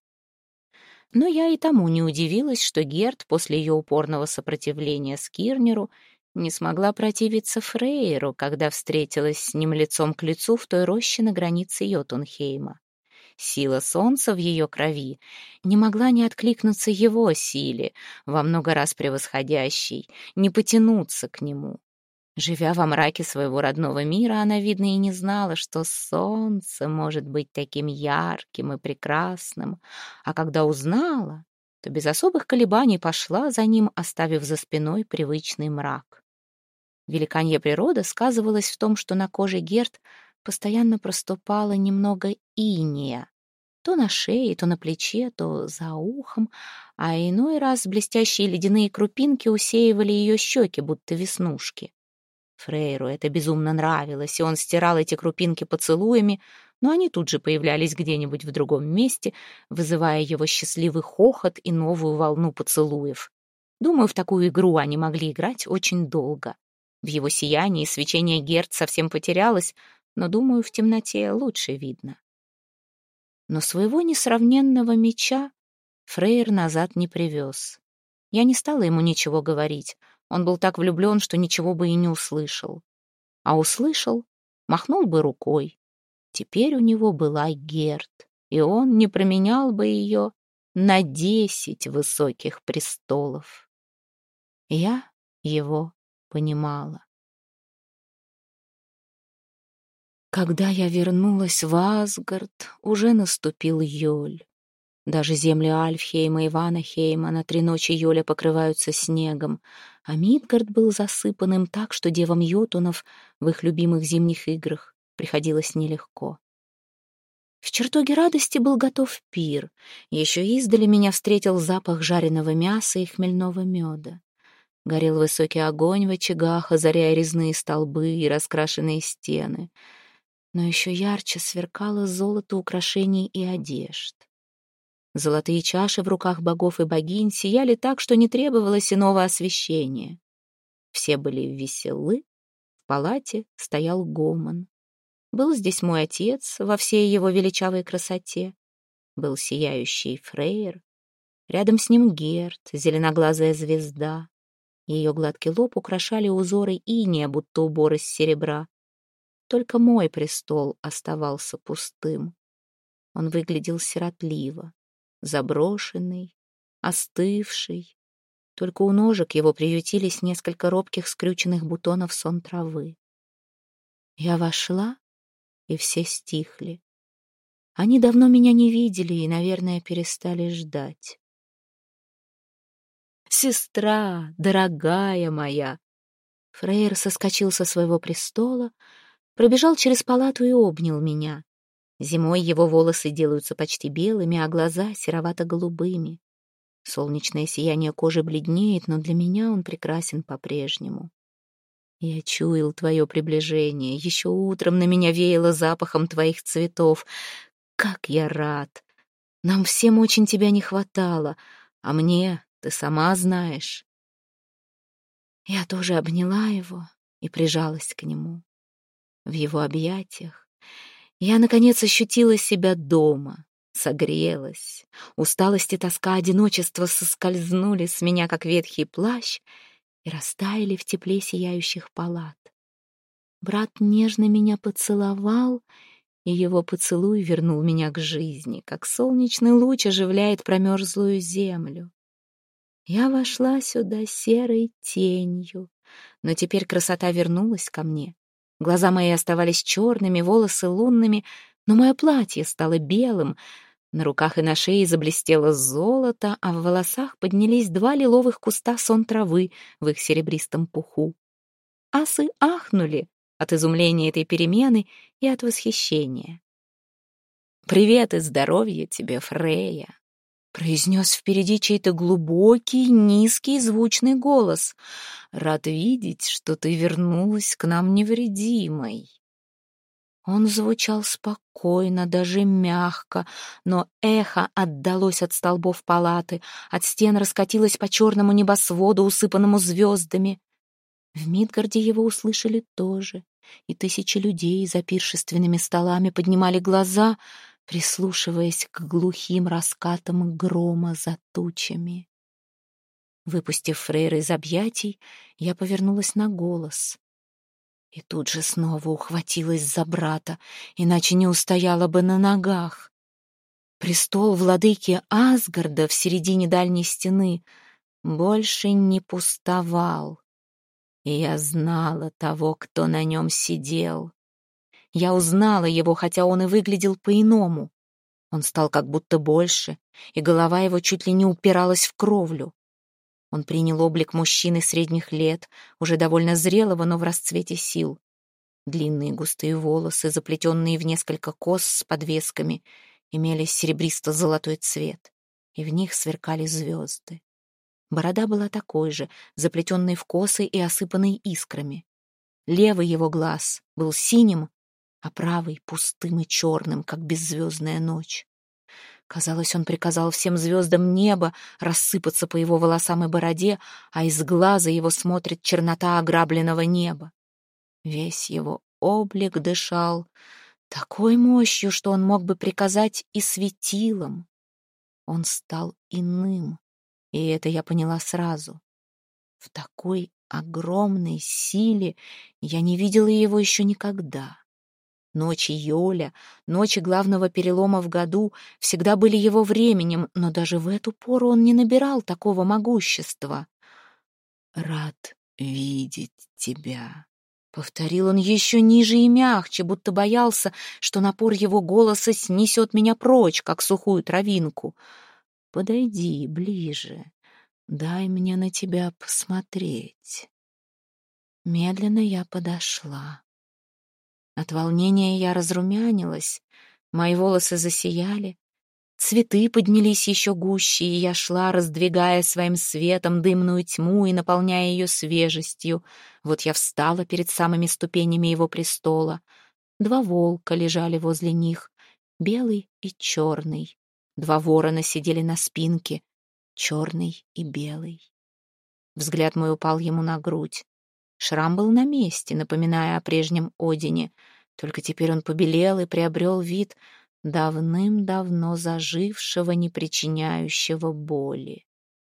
S1: Но я и тому не удивилась, что Герт после ее упорного сопротивления Скирнеру не смогла противиться Фрейру, когда встретилась с ним лицом к лицу в той роще на границе Йотунхейма. Сила солнца в ее крови не могла не откликнуться его силе, во много раз превосходящей, не потянуться к нему. Живя во мраке своего родного мира, она, видно, и не знала, что солнце может быть таким ярким и прекрасным, а когда узнала, то без особых колебаний пошла за ним, оставив за спиной привычный мрак. Великанья природа сказывалась в том, что на коже Герт постоянно проступало немного инея, то на шее, то на плече, то за ухом, а иной раз блестящие ледяные крупинки усеивали ее щеки, будто веснушки. Фрейру это безумно нравилось, и он стирал эти крупинки поцелуями, но они тут же появлялись где-нибудь в другом месте, вызывая его счастливый хохот и новую волну поцелуев. Думаю, в такую игру они могли играть очень долго. В его сиянии свечение Герт совсем потерялось, но, думаю, в темноте лучше видно. Но своего несравненного меча Фрейр назад не привез. Я не стала ему ничего говорить. Он был так влюблен, что ничего бы и не услышал. А услышал, махнул бы рукой. Теперь у него была Герт, и он не променял бы ее на 10 высоких престолов. Я его понимала. Когда я вернулась в Асгард, уже наступил Йоль. Даже земли Альфхейма и Ванахейма на 3 ночи Йоля покрываются снегом, а Мидгард был засыпан им так, что девам Йотунов в их любимых зимних играх приходилось нелегко. В чертоге радости был готов пир. Еще издали меня встретил запах жареного мяса и хмельного меда. Горел высокий огонь в очагах, озаряя резные столбы и раскрашенные стены. Но еще ярче сверкало золото украшений и одежд. Золотые чаши в руках богов и богинь сияли так, что не требовалось иного освещения. Все были веселы, в палате стоял гомон. Был здесь мой отец во всей его величавой красоте. Был сияющий Фрейр. Рядом с ним Герт, зеленоглазая звезда. Ее гладкий лоб украшали узоры инея, будто убор из серебра. Только мой престол оставался пустым. Он выглядел сиротливо, заброшенный, остывший. Только у ножек его приютились несколько робких скрюченных бутонов сон травы. Я вошла, и все стихли. Они давно меня не видели и, наверное, перестали ждать. «Сестра, дорогая моя!» Фрейр соскочил со своего престола, пробежал через палату и обнял меня. Зимой его волосы делаются почти белыми, а глаза серовато-голубыми. Солнечное сияние кожи бледнеет, но для меня он прекрасен по-прежнему. Я чуял твое приближение, еще утром на меня веяло запахом твоих цветов. Как я рад! Нам всем очень тебя не хватало, а мне, ты сама знаешь. Я тоже обняла его и прижалась к нему. В его объятиях я, наконец, ощутила себя дома, согрелась. Усталость и тоска одиночества соскользнули с меня, как ветхий плащ, и растаяли в тепле сияющих палат. Брат нежно меня поцеловал, и его поцелуй вернул меня к жизни, как солнечный луч оживляет промерзлую землю. Я вошла сюда серой тенью, но теперь красота вернулась ко мне. Глаза мои оставались черными, волосы лунными, но мое платье стало белым. На руках и на шее заблестело золото, а в волосах поднялись 2 лиловых куста сон травы в их серебристом пуху. Асы ахнули от изумления этой перемены и от восхищения. «Привет и здоровья тебе, Фрейя!» — произнес впереди чей-то глубокий, низкий, звучный голос. «Рад видеть, что ты вернулась к нам невредимой». Он звучал спокойно, даже мягко, но эхо отдалось от столбов палаты, от стен раскатилось по черному небосводу, усыпанному звездами. В Мидгарде его услышали тоже, и тысячи людей за пиршественными столами поднимали глаза, прислушиваясь к глухим раскатам грома за тучами. Выпустив Фрейра из объятий, я повернулась на голос. И тут же снова ухватилась за брата, иначе не устояла бы на ногах. Престол владыки Асгарда в середине дальней стены больше не пустовал. И я знала того, кто на нем сидел. Я узнала его, хотя он и выглядел по-иному. Он стал как будто больше, и голова его чуть ли не упиралась в кровлю. Он принял облик мужчины средних лет, уже довольно зрелого, но в расцвете сил. Длинные густые волосы, заплетенные в несколько кос с подвесками, имели серебристо-золотой цвет, и в них сверкали звезды. Борода была такой же, заплетенной в косы и осыпанной искрами. Левый его глаз был синим, а правый — пустым и черным, как беззвездная ночь. Казалось, он приказал всем звездам неба рассыпаться по его волосам и бороде, а из глаза его смотрит чернота ограбленного неба. Весь его облик дышал такой мощью, что он мог бы приказать и светилам. Он стал иным, и это я поняла сразу. В такой огромной силе я не видела его еще никогда. Ночи Йоля, ночи главного перелома в году всегда были его временем, но даже в эту пору он не набирал такого могущества. «Рад видеть тебя», — повторил он еще ниже и мягче, будто боялся, что напор его голоса снесет меня прочь, как сухую травинку. «Подойди ближе, дай мне на тебя посмотреть». Медленно я подошла. От волнения я разрумянилась, мои волосы засияли, цветы поднялись еще гуще, и я шла, раздвигая своим светом дымную тьму и наполняя ее свежестью. Вот я встала перед самыми ступенями его престола. 2 волка лежали возле них, белый и черный. 2 ворона сидели на спинке, черный и белый. Взгляд мой упал ему на грудь. Шрам был на месте, напоминая о прежнем Одине, только теперь он побелел и приобрел вид давным-давно зажившего, не причиняющего боли.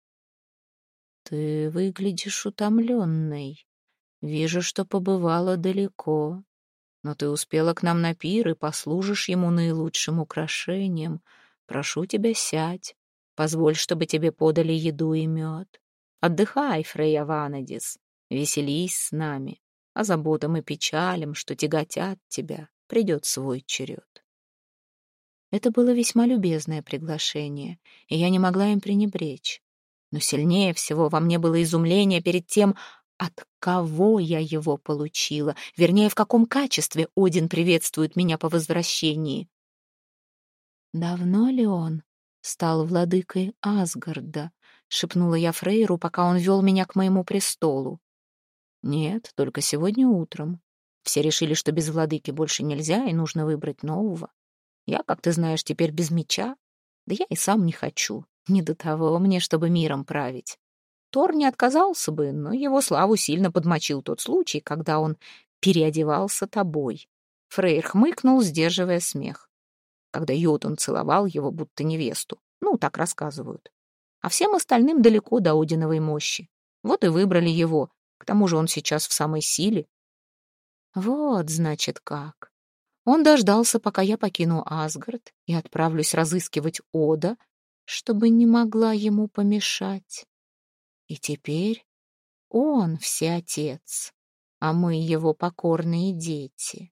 S1: «Ты выглядишь утомленной. Вижу, что побывала далеко, но ты успела к нам на пир и послужишь ему наилучшим украшением. Прошу тебя, сядь, позволь, чтобы тебе подали еду и мед. Отдыхай, Фрейя Ванадис. Веселись с нами, а заботам и печалям, что тяготят тебя, придет свой черед». Это было весьма любезное приглашение, и я не могла им пренебречь. Но сильнее всего во мне было изумление перед тем, От кого я его получила? Вернее, в каком качестве Один приветствует меня по возвращении? «Давно ли он стал владыкой Асгарда?» — шепнула я Фрейру, пока он вел меня к моему престолу. «Нет, только сегодня утром. Все решили, что без владыки больше нельзя, и нужно выбрать нового. Я, как ты знаешь, теперь без меча. Да я и сам не хочу. Не до того мне, чтобы миром править. Тор не отказался бы, но его славу сильно подмочил тот случай, когда он переодевался тобой». Фрейр хмыкнул, сдерживая смех. Когда Йотун целовал его, будто невесту. Ну, так рассказывают. А всем остальным далеко до Одиновой мощи. Вот и выбрали его. К тому же он сейчас в самой силе. Вот, значит, как. Он дождался, пока я покину Асгард и отправлюсь разыскивать Ода, чтобы не могла ему помешать. И теперь он всеотец, а мы его покорные дети.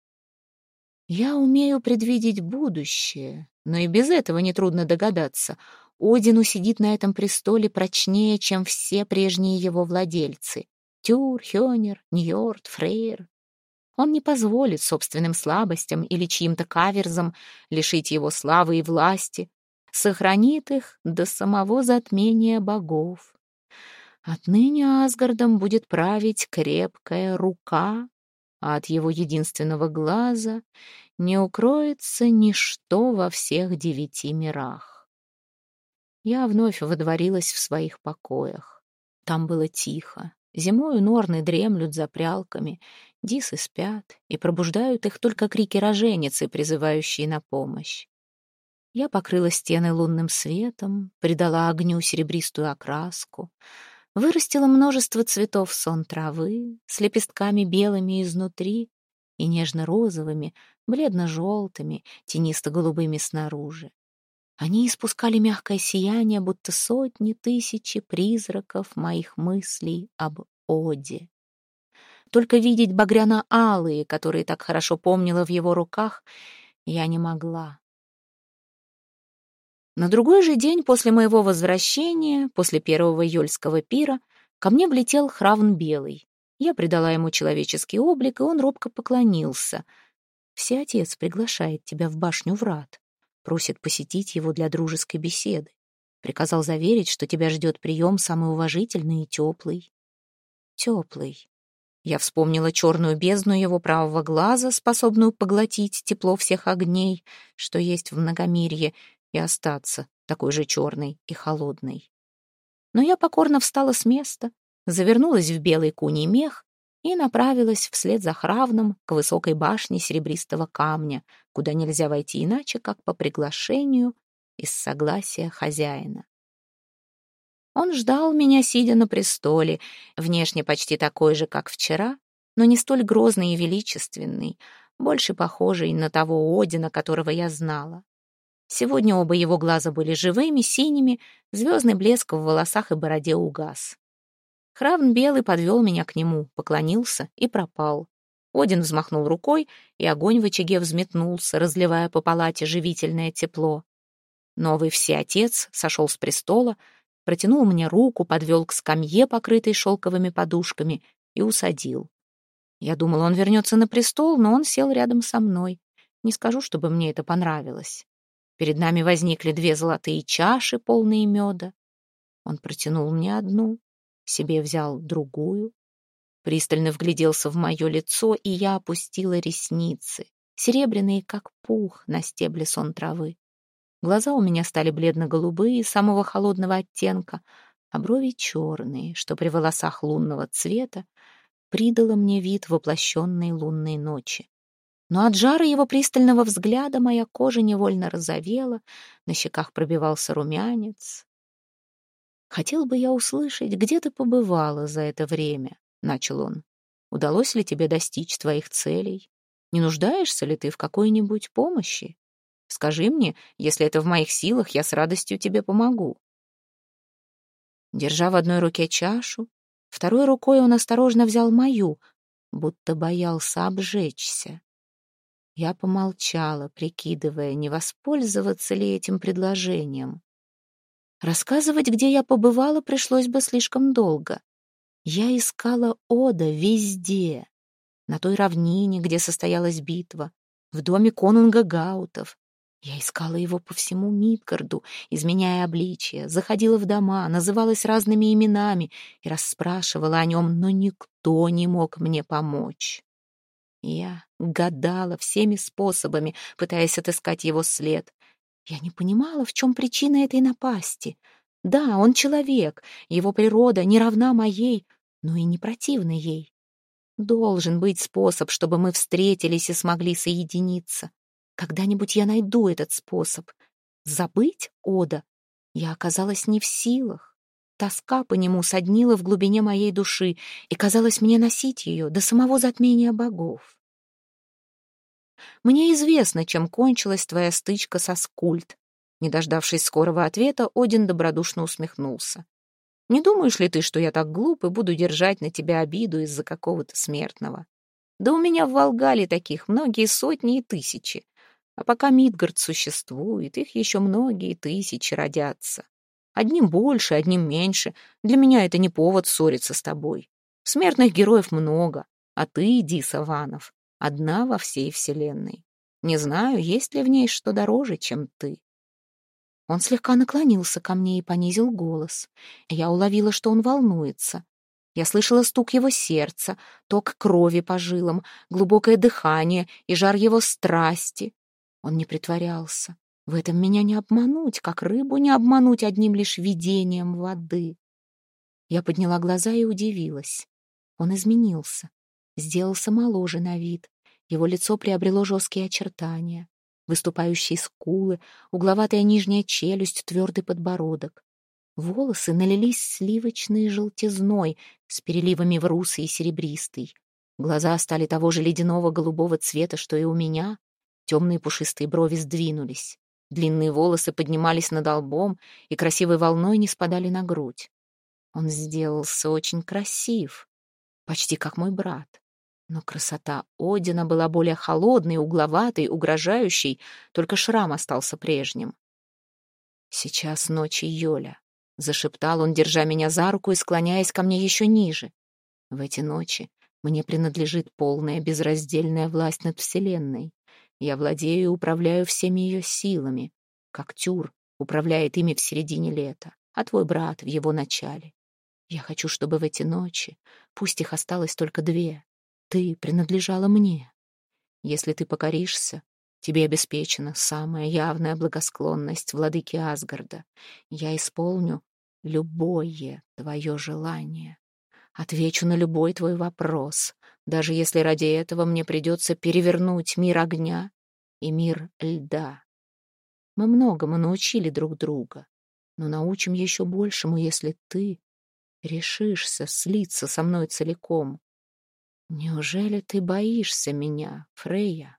S1: Я умею предвидеть будущее, но и без этого нетрудно догадаться. Один усидит на этом престоле прочнее, чем все прежние его владельцы. Тюр, Хёнер, Ньорд, Фрейр. Он не позволит собственным слабостям или чьим-то каверзам лишить его славы и власти, сохранит их до самого затмения богов. Отныне Асгардом будет править крепкая рука, а от его единственного глаза не укроется ничто во всех 9 мирах. Я вновь водворилась в своих покоях. Там было тихо. Зимою норны дремлют за прялками, дисы спят, и пробуждают их только крики роженицы, призывающие на помощь. Я покрыла стены лунным светом, придала огню серебристую окраску, вырастила множество цветов сон травы с лепестками белыми изнутри и нежно-розовыми, бледно-желтыми, тенисто-голубыми снаружи. Они испускали мягкое сияние, будто сотни, тысячи призраков моих мыслей об Оде. Только видеть багряно-алые, которые так хорошо помнила в его руках, я не могла. На другой же день после моего возвращения, после первого Йольского пира, ко мне влетел Хравн Белый. Я придала ему человеческий облик, и он робко поклонился. «Всеотец приглашает тебя в башню Врат, просит посетить его для дружеской беседы. Приказал заверить, что тебя ждет прием самый уважительный и теплый». Теплый. Я вспомнила черную бездну его правого глаза, способную поглотить тепло всех огней, что есть в многомирье, и остаться такой же черной и холодной. Но я покорно встала с места, завернулась в белый куний мех и направилась вслед за Хравном к высокой башне серебристого камня, куда нельзя войти иначе, как по приглашению и с согласия хозяина. Он ждал меня, сидя на престоле, внешне почти такой же, как вчера, но не столь грозный и величественный, больше похожий на того Одина, которого я знала. Сегодня оба его глаза были живыми, синими, звездный блеск в волосах и бороде угас. Хравн Белый подвел меня к нему, поклонился и пропал. Один взмахнул рукой, и огонь в очаге взметнулся, разливая по палате живительное тепло. Новый всеотец сошел с престола, протянул мне руку, подвел к скамье, покрытой шелковыми подушками, и усадил. Я думала, он вернется на престол, но он сел рядом со мной. Не скажу, чтобы мне это понравилось. Перед нами возникли 2 золотые чаши, полные меда. Он протянул мне одну, себе взял другую. Пристально вгляделся в мое лицо, и я опустила ресницы, серебряные, как пух на стебле сон травы. Глаза у меня стали бледно-голубые, самого холодного оттенка, а брови черные, что при волосах лунного цвета придало мне вид воплощенной лунной ночи. Но от жара его пристального взгляда моя кожа невольно розовела, на щеках пробивался румянец. «Хотел бы я услышать, где ты побывала за это время», — начал он. «Удалось ли тебе достичь твоих целей? Не нуждаешься ли ты в какой-нибудь помощи? Скажи мне, если это в моих силах, я с радостью тебе помогу». Держа в одной руке чашу, второй рукой он осторожно взял мою, будто боялся обжечься. Я помолчала, прикидывая, не воспользоваться ли этим предложением. Рассказывать, где я побывала, пришлось бы слишком долго. Я искала Ода везде. На той равнине, где состоялась битва, в доме конунга Гаутов. Я искала его по всему Мидгарду, изменяя обличие, заходила в дома, называлась разными именами и расспрашивала о нем, но никто не мог мне помочь. Я гадала всеми способами, пытаясь отыскать его след. Я не понимала, в чем причина этой напасти. Да, он человек, его природа не равна моей, но и не противна ей. Должен быть способ, чтобы мы встретились и смогли соединиться. Когда-нибудь я найду этот способ. Забыть Ода я оказалась не в силах. Тоска по нему соднила в глубине моей души, и казалось мне носить ее до самого затмения богов. Мне известно, чем кончилась твоя стычка со Скульт. Не дождавшись скорого ответа, Один добродушно усмехнулся. Не думаешь ли ты, что я так глуп и буду держать на тебя обиду из-за какого-то смертного? Да у меня в Волгале таких многие сотни и тысячи. А пока Мидгард существует, их еще многие тысячи родятся. Одним больше, одним меньше. Для меня это не повод ссориться с тобой. Смертных героев много, а ты, Ди Саванов, одна во всей вселенной. Не знаю, есть ли в ней что дороже, чем ты. Он слегка наклонился ко мне и понизил голос. Я уловила, что он волнуется. Я слышала стук его сердца, ток крови по жилам, глубокое дыхание и жар его страсти. Он не притворялся. В этом меня не обмануть, как рыбу не обмануть одним лишь видением воды. Я подняла глаза и удивилась. Он изменился, сделался моложе на вид. Его лицо приобрело жесткие очертания. Выступающие скулы, угловатая нижняя челюсть, твердый подбородок. Волосы налились сливочной желтизной с переливами в русый и серебристый. Глаза стали того же ледяного голубого цвета, что и у меня. Темные пушистые брови сдвинулись. Длинные волосы поднимались над лбом и красивой волной не спадали на грудь. Он сделался очень красив, почти как мой брат. Но красота Одина была более холодной, угловатой, угрожающей, только шрам остался прежним. «Сейчас ночь Йоля», — зашептал он, держа меня за руку и склоняясь ко мне еще ниже. «В эти ночи мне принадлежит полная безраздельная власть над Вселенной. Я владею и управляю всеми ее силами, как Тюр управляет ими в середине лета, а твой брат в его начале. Я хочу, чтобы в эти ночи, пусть их осталось только 2, ты принадлежала мне. Если ты покоришься, тебе обеспечена самая явная благосклонность владыки Асгарда. Я исполню любое твое желание. Отвечу на любой твой вопрос, даже если ради этого мне придется перевернуть мир огня и мир льда. Мы многому научили друг друга, но научим еще большему, если ты решишься слиться со мной целиком. Неужели ты боишься меня, Фрейя?»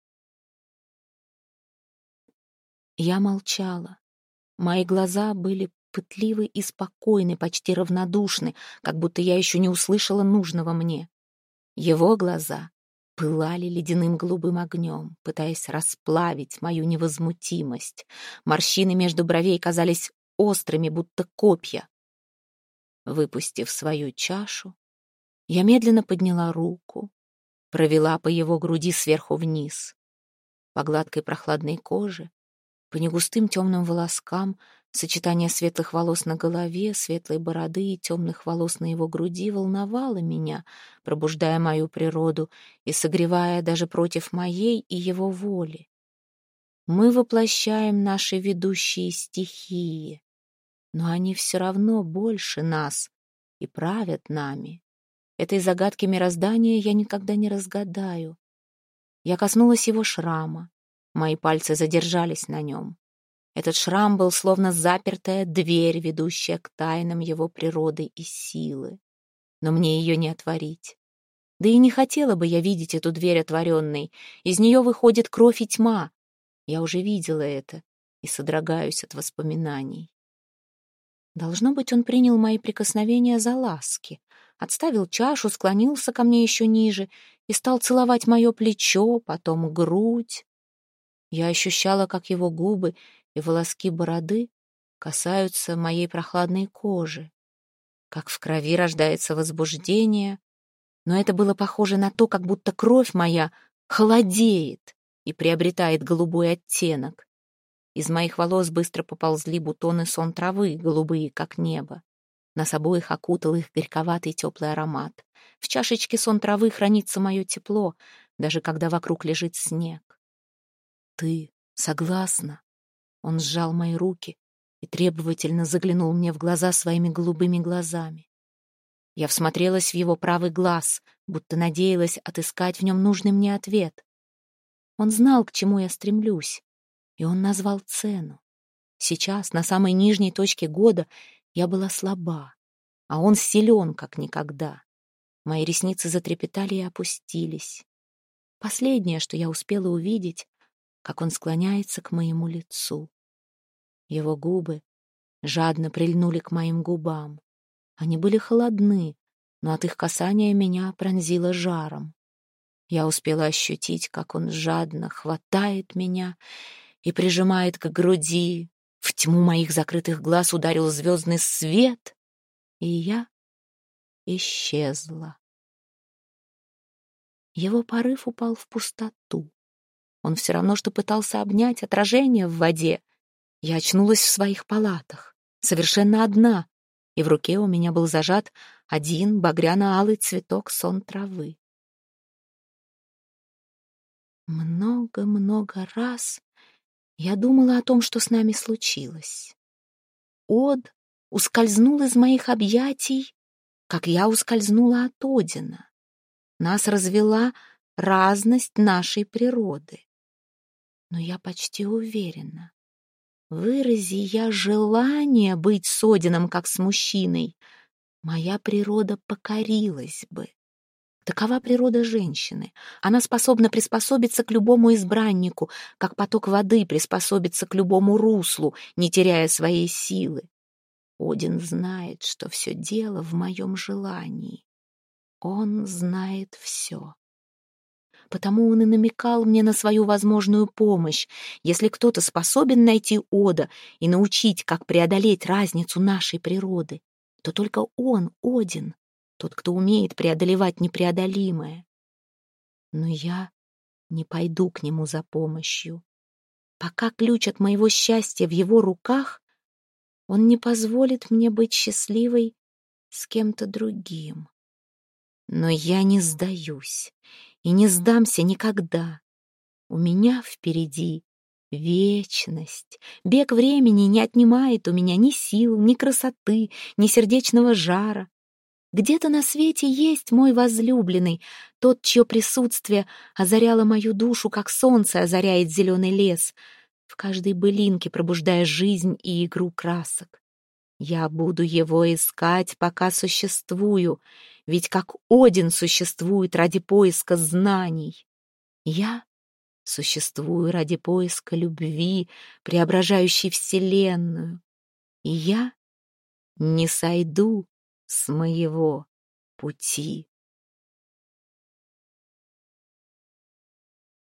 S1: Я молчала. Мои глаза были пытливы и спокойны, почти равнодушны, как будто я еще не услышала нужного мне. Его глаза пылали ледяным голубым огнем, пытаясь расплавить мою невозмутимость. Морщины между бровей казались острыми, будто копья. Выпустив свою чашу, я медленно подняла руку, провела по его груди сверху вниз, по гладкой прохладной коже, по негустым темным волоскам. Сочетание светлых волос на голове, светлой бороды и темных волос на его груди волновало меня, пробуждая мою природу и согревая даже против моей и его воли. Мы воплощаем наши ведущие стихии, но они все равно больше нас и правят нами. Этой загадки мироздания я никогда не разгадаю. Я коснулась его шрама. Мои пальцы задержались на нем. Этот шрам был словно запертая дверь, ведущая к тайнам его природы и силы. Но мне ее не отворить. Да и не хотела бы я видеть эту дверь отворенной. Из нее выходит кровь и тьма. Я уже видела это и содрогаюсь от воспоминаний. Должно быть, он принял мои прикосновения за ласки, отставил чашу, склонился ко мне еще ниже и стал целовать мое плечо, потом грудь. Я ощущала, как его губы и волоски бороды касаются моей прохладной кожи. как в крови рождается возбуждение, но это было похоже на то, как будто кровь моя холодеет и приобретает голубой оттенок. Из моих волос быстро поползли бутоны сон травы, голубые, как небо. Нас обоих окутал их горьковатый теплый аромат. В чашечке сон травы хранится мое тепло, даже когда вокруг лежит снег. «Ты согласна?» Он сжал мои руки и требовательно заглянул мне в глаза своими голубыми глазами. Я всмотрелась в его правый глаз, будто надеялась отыскать в нем нужный мне ответ. Он знал, к чему я стремлюсь, и он назвал цену. Сейчас, на самой нижней точке года, я была слаба, а он силен, как никогда. Мои ресницы затрепетали и опустились. Последнее, что я успела увидеть, как он склоняется к моему лицу. Его губы жадно прильнули к моим губам. Они были холодны, но от их касания меня пронзило жаром. Я успела ощутить, как он жадно хватает меня и прижимает к груди. В тьму моих закрытых глаз ударил звездный свет, и я исчезла. Его порыв упал в пустоту. Он все равно, что пытался обнять отражение в воде. Я очнулась в своих палатах, совершенно одна, и в руке у меня был зажат один багряно-алый цветок сон травы. Много-много раз я думала о том, что с нами случилось. Од ускользнул из моих объятий, как я ускользнула от Одина. Нас развела разность нашей природы. Но я почти уверена, вырази я желание быть с Одином, как с мужчиной, моя природа покорилась бы. Такова природа женщины. Она способна приспособиться к любому избраннику, как поток воды приспособится к любому руслу, не теряя своей силы. Один знает, что все дело в моем желании. Он знает все. Потому он и намекал мне на свою возможную помощь. Если кто-то способен найти Ода и научить, как преодолеть разницу нашей природы, то только он, Один, тот, кто умеет преодолевать непреодолимое. Но я не пойду к нему за помощью. Пока ключ от моего счастья в его руках, он не позволит мне быть счастливой с кем-то другим. Но я не сдаюсь и не сдамся никогда. У меня впереди вечность. Бег времени не отнимает у меня ни сил, ни красоты, ни сердечного жара. Где-то на свете есть мой возлюбленный, тот, чье присутствие озаряло мою душу, как солнце озаряет зеленый лес, в каждой былинке пробуждая жизнь и игру красок. Я буду его искать, пока существую, ведь как Один существует ради поиска знаний. Я существую ради поиска любви, преображающей вселенную. И я не сойду с моего пути.